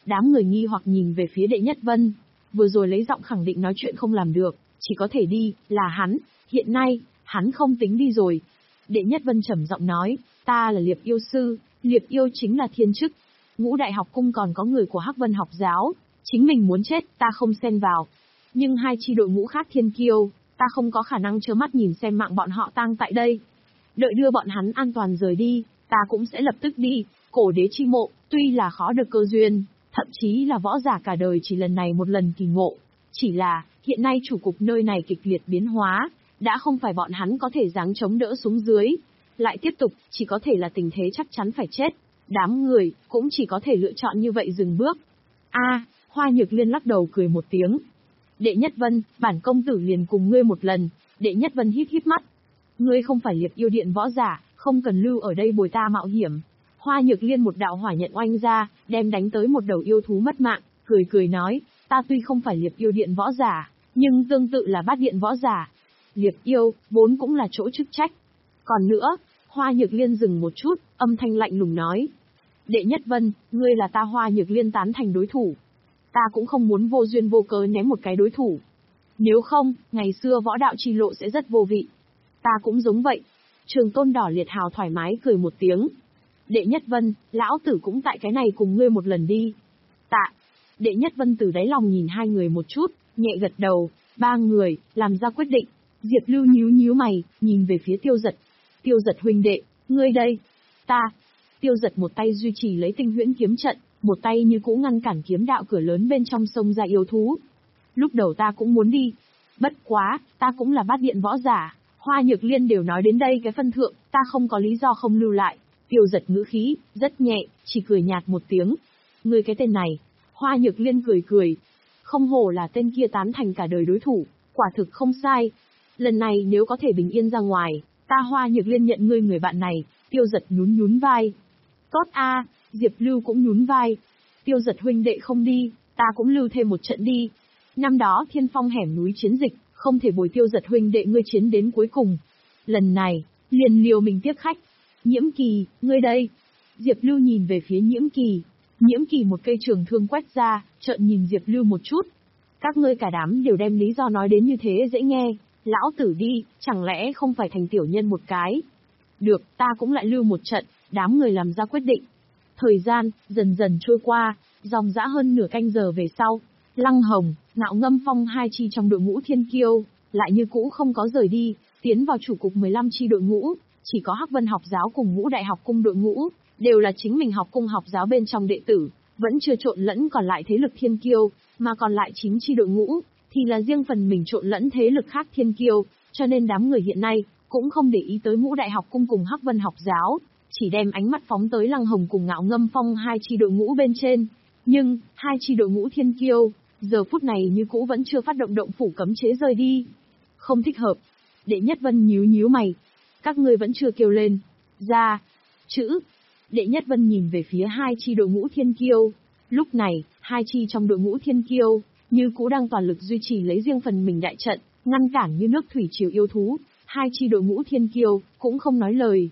Đám người nghi hoặc nhìn về phía Đệ Nhất Vân. Vừa rồi lấy giọng khẳng định nói chuyện không làm được, chỉ có thể đi, là hắn. Hiện nay, hắn không tính đi rồi. Đệ Nhất Vân trầm giọng nói, ta là Liệp Yêu Sư, Liệp Yêu chính là thiên chức. Ngũ Đại học cung còn có người của Hắc Vân học giáo, chính mình muốn chết, ta không xen vào. Nhưng hai chi đội ngũ khác thiên kiêu, ta không có khả năng trơ mắt nhìn xem mạng bọn họ tang tại đây. Đợi đưa bọn hắn an toàn rời đi, ta cũng sẽ lập tức đi. Cổ đế chi mộ, tuy là khó được cơ duyên, thậm chí là võ giả cả đời chỉ lần này một lần kỳ ngộ. Chỉ là, hiện nay chủ cục nơi này kịch liệt biến hóa, đã không phải bọn hắn có thể giáng chống đỡ xuống dưới. Lại tiếp tục, chỉ có thể là tình thế chắc chắn phải chết. Đám người, cũng chỉ có thể lựa chọn như vậy dừng bước. A, Hoa Nhược Liên lắc đầu cười một tiếng. Đệ Nhất Vân, bản công tử liền cùng ngươi một lần. Đệ Nhất Vân hít hít mắt. Ngươi không phải Liệp Yêu Điện võ giả, không cần lưu ở đây bồi ta mạo hiểm. Hoa Nhược Liên một đạo hỏa nhận oanh ra, đem đánh tới một đầu yêu thú mất mạng, cười cười nói, ta tuy không phải Liệp Yêu Điện võ giả, nhưng tương tự là Bát Điện võ giả. Liệp Yêu, vốn cũng là chỗ chức trách. Còn nữa, Hoa Nhược Liên dừng một chút, âm thanh lạnh lùng nói. Đệ Nhất Vân, ngươi là ta Hoa Nhược Liên tán thành đối thủ. Ta cũng không muốn vô duyên vô cớ ném một cái đối thủ. Nếu không, ngày xưa võ đạo chi lộ sẽ rất vô vị. Ta cũng giống vậy. Trường Tôn Đỏ Liệt Hào thoải mái cười một tiếng. Đệ Nhất Vân, lão tử cũng tại cái này cùng ngươi một lần đi. Tạ. Đệ Nhất Vân từ đáy lòng nhìn hai người một chút, nhẹ gật đầu, ba người, làm ra quyết định. Diệp Lưu nhíu nhíu mày, nhìn về phía Tiêu Giật. Tiêu Giật huynh đệ, ngươi đây. Ta. Tiêu Giật một tay duy trì lấy tinh huyễn kiếm trận, một tay như cũ ngăn cản kiếm đạo cửa lớn bên trong sông ra yêu thú. Lúc đầu ta cũng muốn đi. Bất quá, ta cũng là Bát Điện võ giả. Hoa Nhược Liên đều nói đến đây cái phân thượng, ta không có lý do không lưu lại. Tiêu Giật ngữ khí, rất nhẹ, chỉ cười nhạt một tiếng. Ngươi cái tên này. Hoa Nhược Liên cười cười. Không hổ là tên kia tán thành cả đời đối thủ, quả thực không sai. Lần này nếu có thể bình yên ra ngoài, ta Hoa Nhược Liên nhận ngươi người bạn này. Tiêu Giật nhún nhún vai. Tốt a, Diệp Lưu cũng nhún vai. Tiêu Giật huynh đệ không đi, ta cũng lưu thêm một trận đi. Năm đó Thiên Phong hẻm núi chiến dịch, không thể bồi Tiêu Giật huynh đệ ngươi chiến đến cuối cùng. Lần này, liền liều mình tiếp khách. Nhiễm Kỳ, ngươi đây. Diệp Lưu nhìn về phía Nhiễm Kỳ. Nhiễm Kỳ một cây trường thương quét ra, trợn nhìn Diệp Lưu một chút. Các ngươi cả đám đều đem lý do nói đến như thế dễ nghe. Lão tử đi, chẳng lẽ không phải thành tiểu nhân một cái. Được, ta cũng lại lưu một trận, đám người làm ra quyết định. Thời gian, dần dần trôi qua, dòng dã hơn nửa canh giờ về sau. Lăng Hồng, Ngạo Ngâm Phong hai chi trong đội ngũ thiên kiêu, lại như cũ không có rời đi, tiến vào chủ cục mười lăm chi đội ngũ, chỉ có Hắc Vân học giáo cùng Ngũ Đại học cung đội ngũ, đều là chính mình học cung học giáo bên trong đệ tử, vẫn chưa trộn lẫn còn lại thế lực thiên kiêu, mà còn lại chín chi đội ngũ, thì là riêng phần mình trộn lẫn thế lực khác thiên kiêu, cho nên đám người hiện nay, cũng không để ý tới Ngũ Đại học cung cùng Hắc Vân học giáo, chỉ đem ánh mắt phóng tới Lăng Hồng cùng Ngạo Ngâm Phong hai chi đội ngũ bên trên. Nhưng, hai chi đội ngũ thiên kiêu, giờ phút này như cũ vẫn chưa phát động động phủ cấm chế rời đi. Không thích hợp. Đệ Nhất Vân nhíu nhíu mày. Các ngươi vẫn chưa kêu lên. Ra. Chữ. Đệ Nhất Vân nhìn về phía hai chi đội ngũ thiên kiêu. Lúc này, hai chi trong đội ngũ thiên kiêu, như cũ đang toàn lực duy trì lấy riêng phần mình đại trận, ngăn cản như nước thủy triều yêu thú. Hai chi đội ngũ thiên kiêu, cũng không nói lời.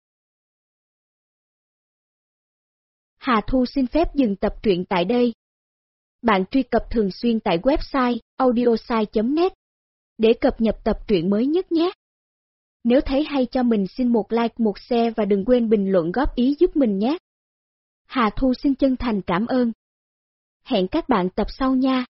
Hà Thu xin phép dừng tập truyện tại đây. Bạn truy cập thường xuyên tại website audiosai chấm net để cập nhật tập truyện mới nhất nhé. Nếu thấy hay cho mình xin một like, một share và đừng quên bình luận góp ý giúp mình nhé. Hà Thu xin chân thành cảm ơn. Hẹn các bạn tập sau nha.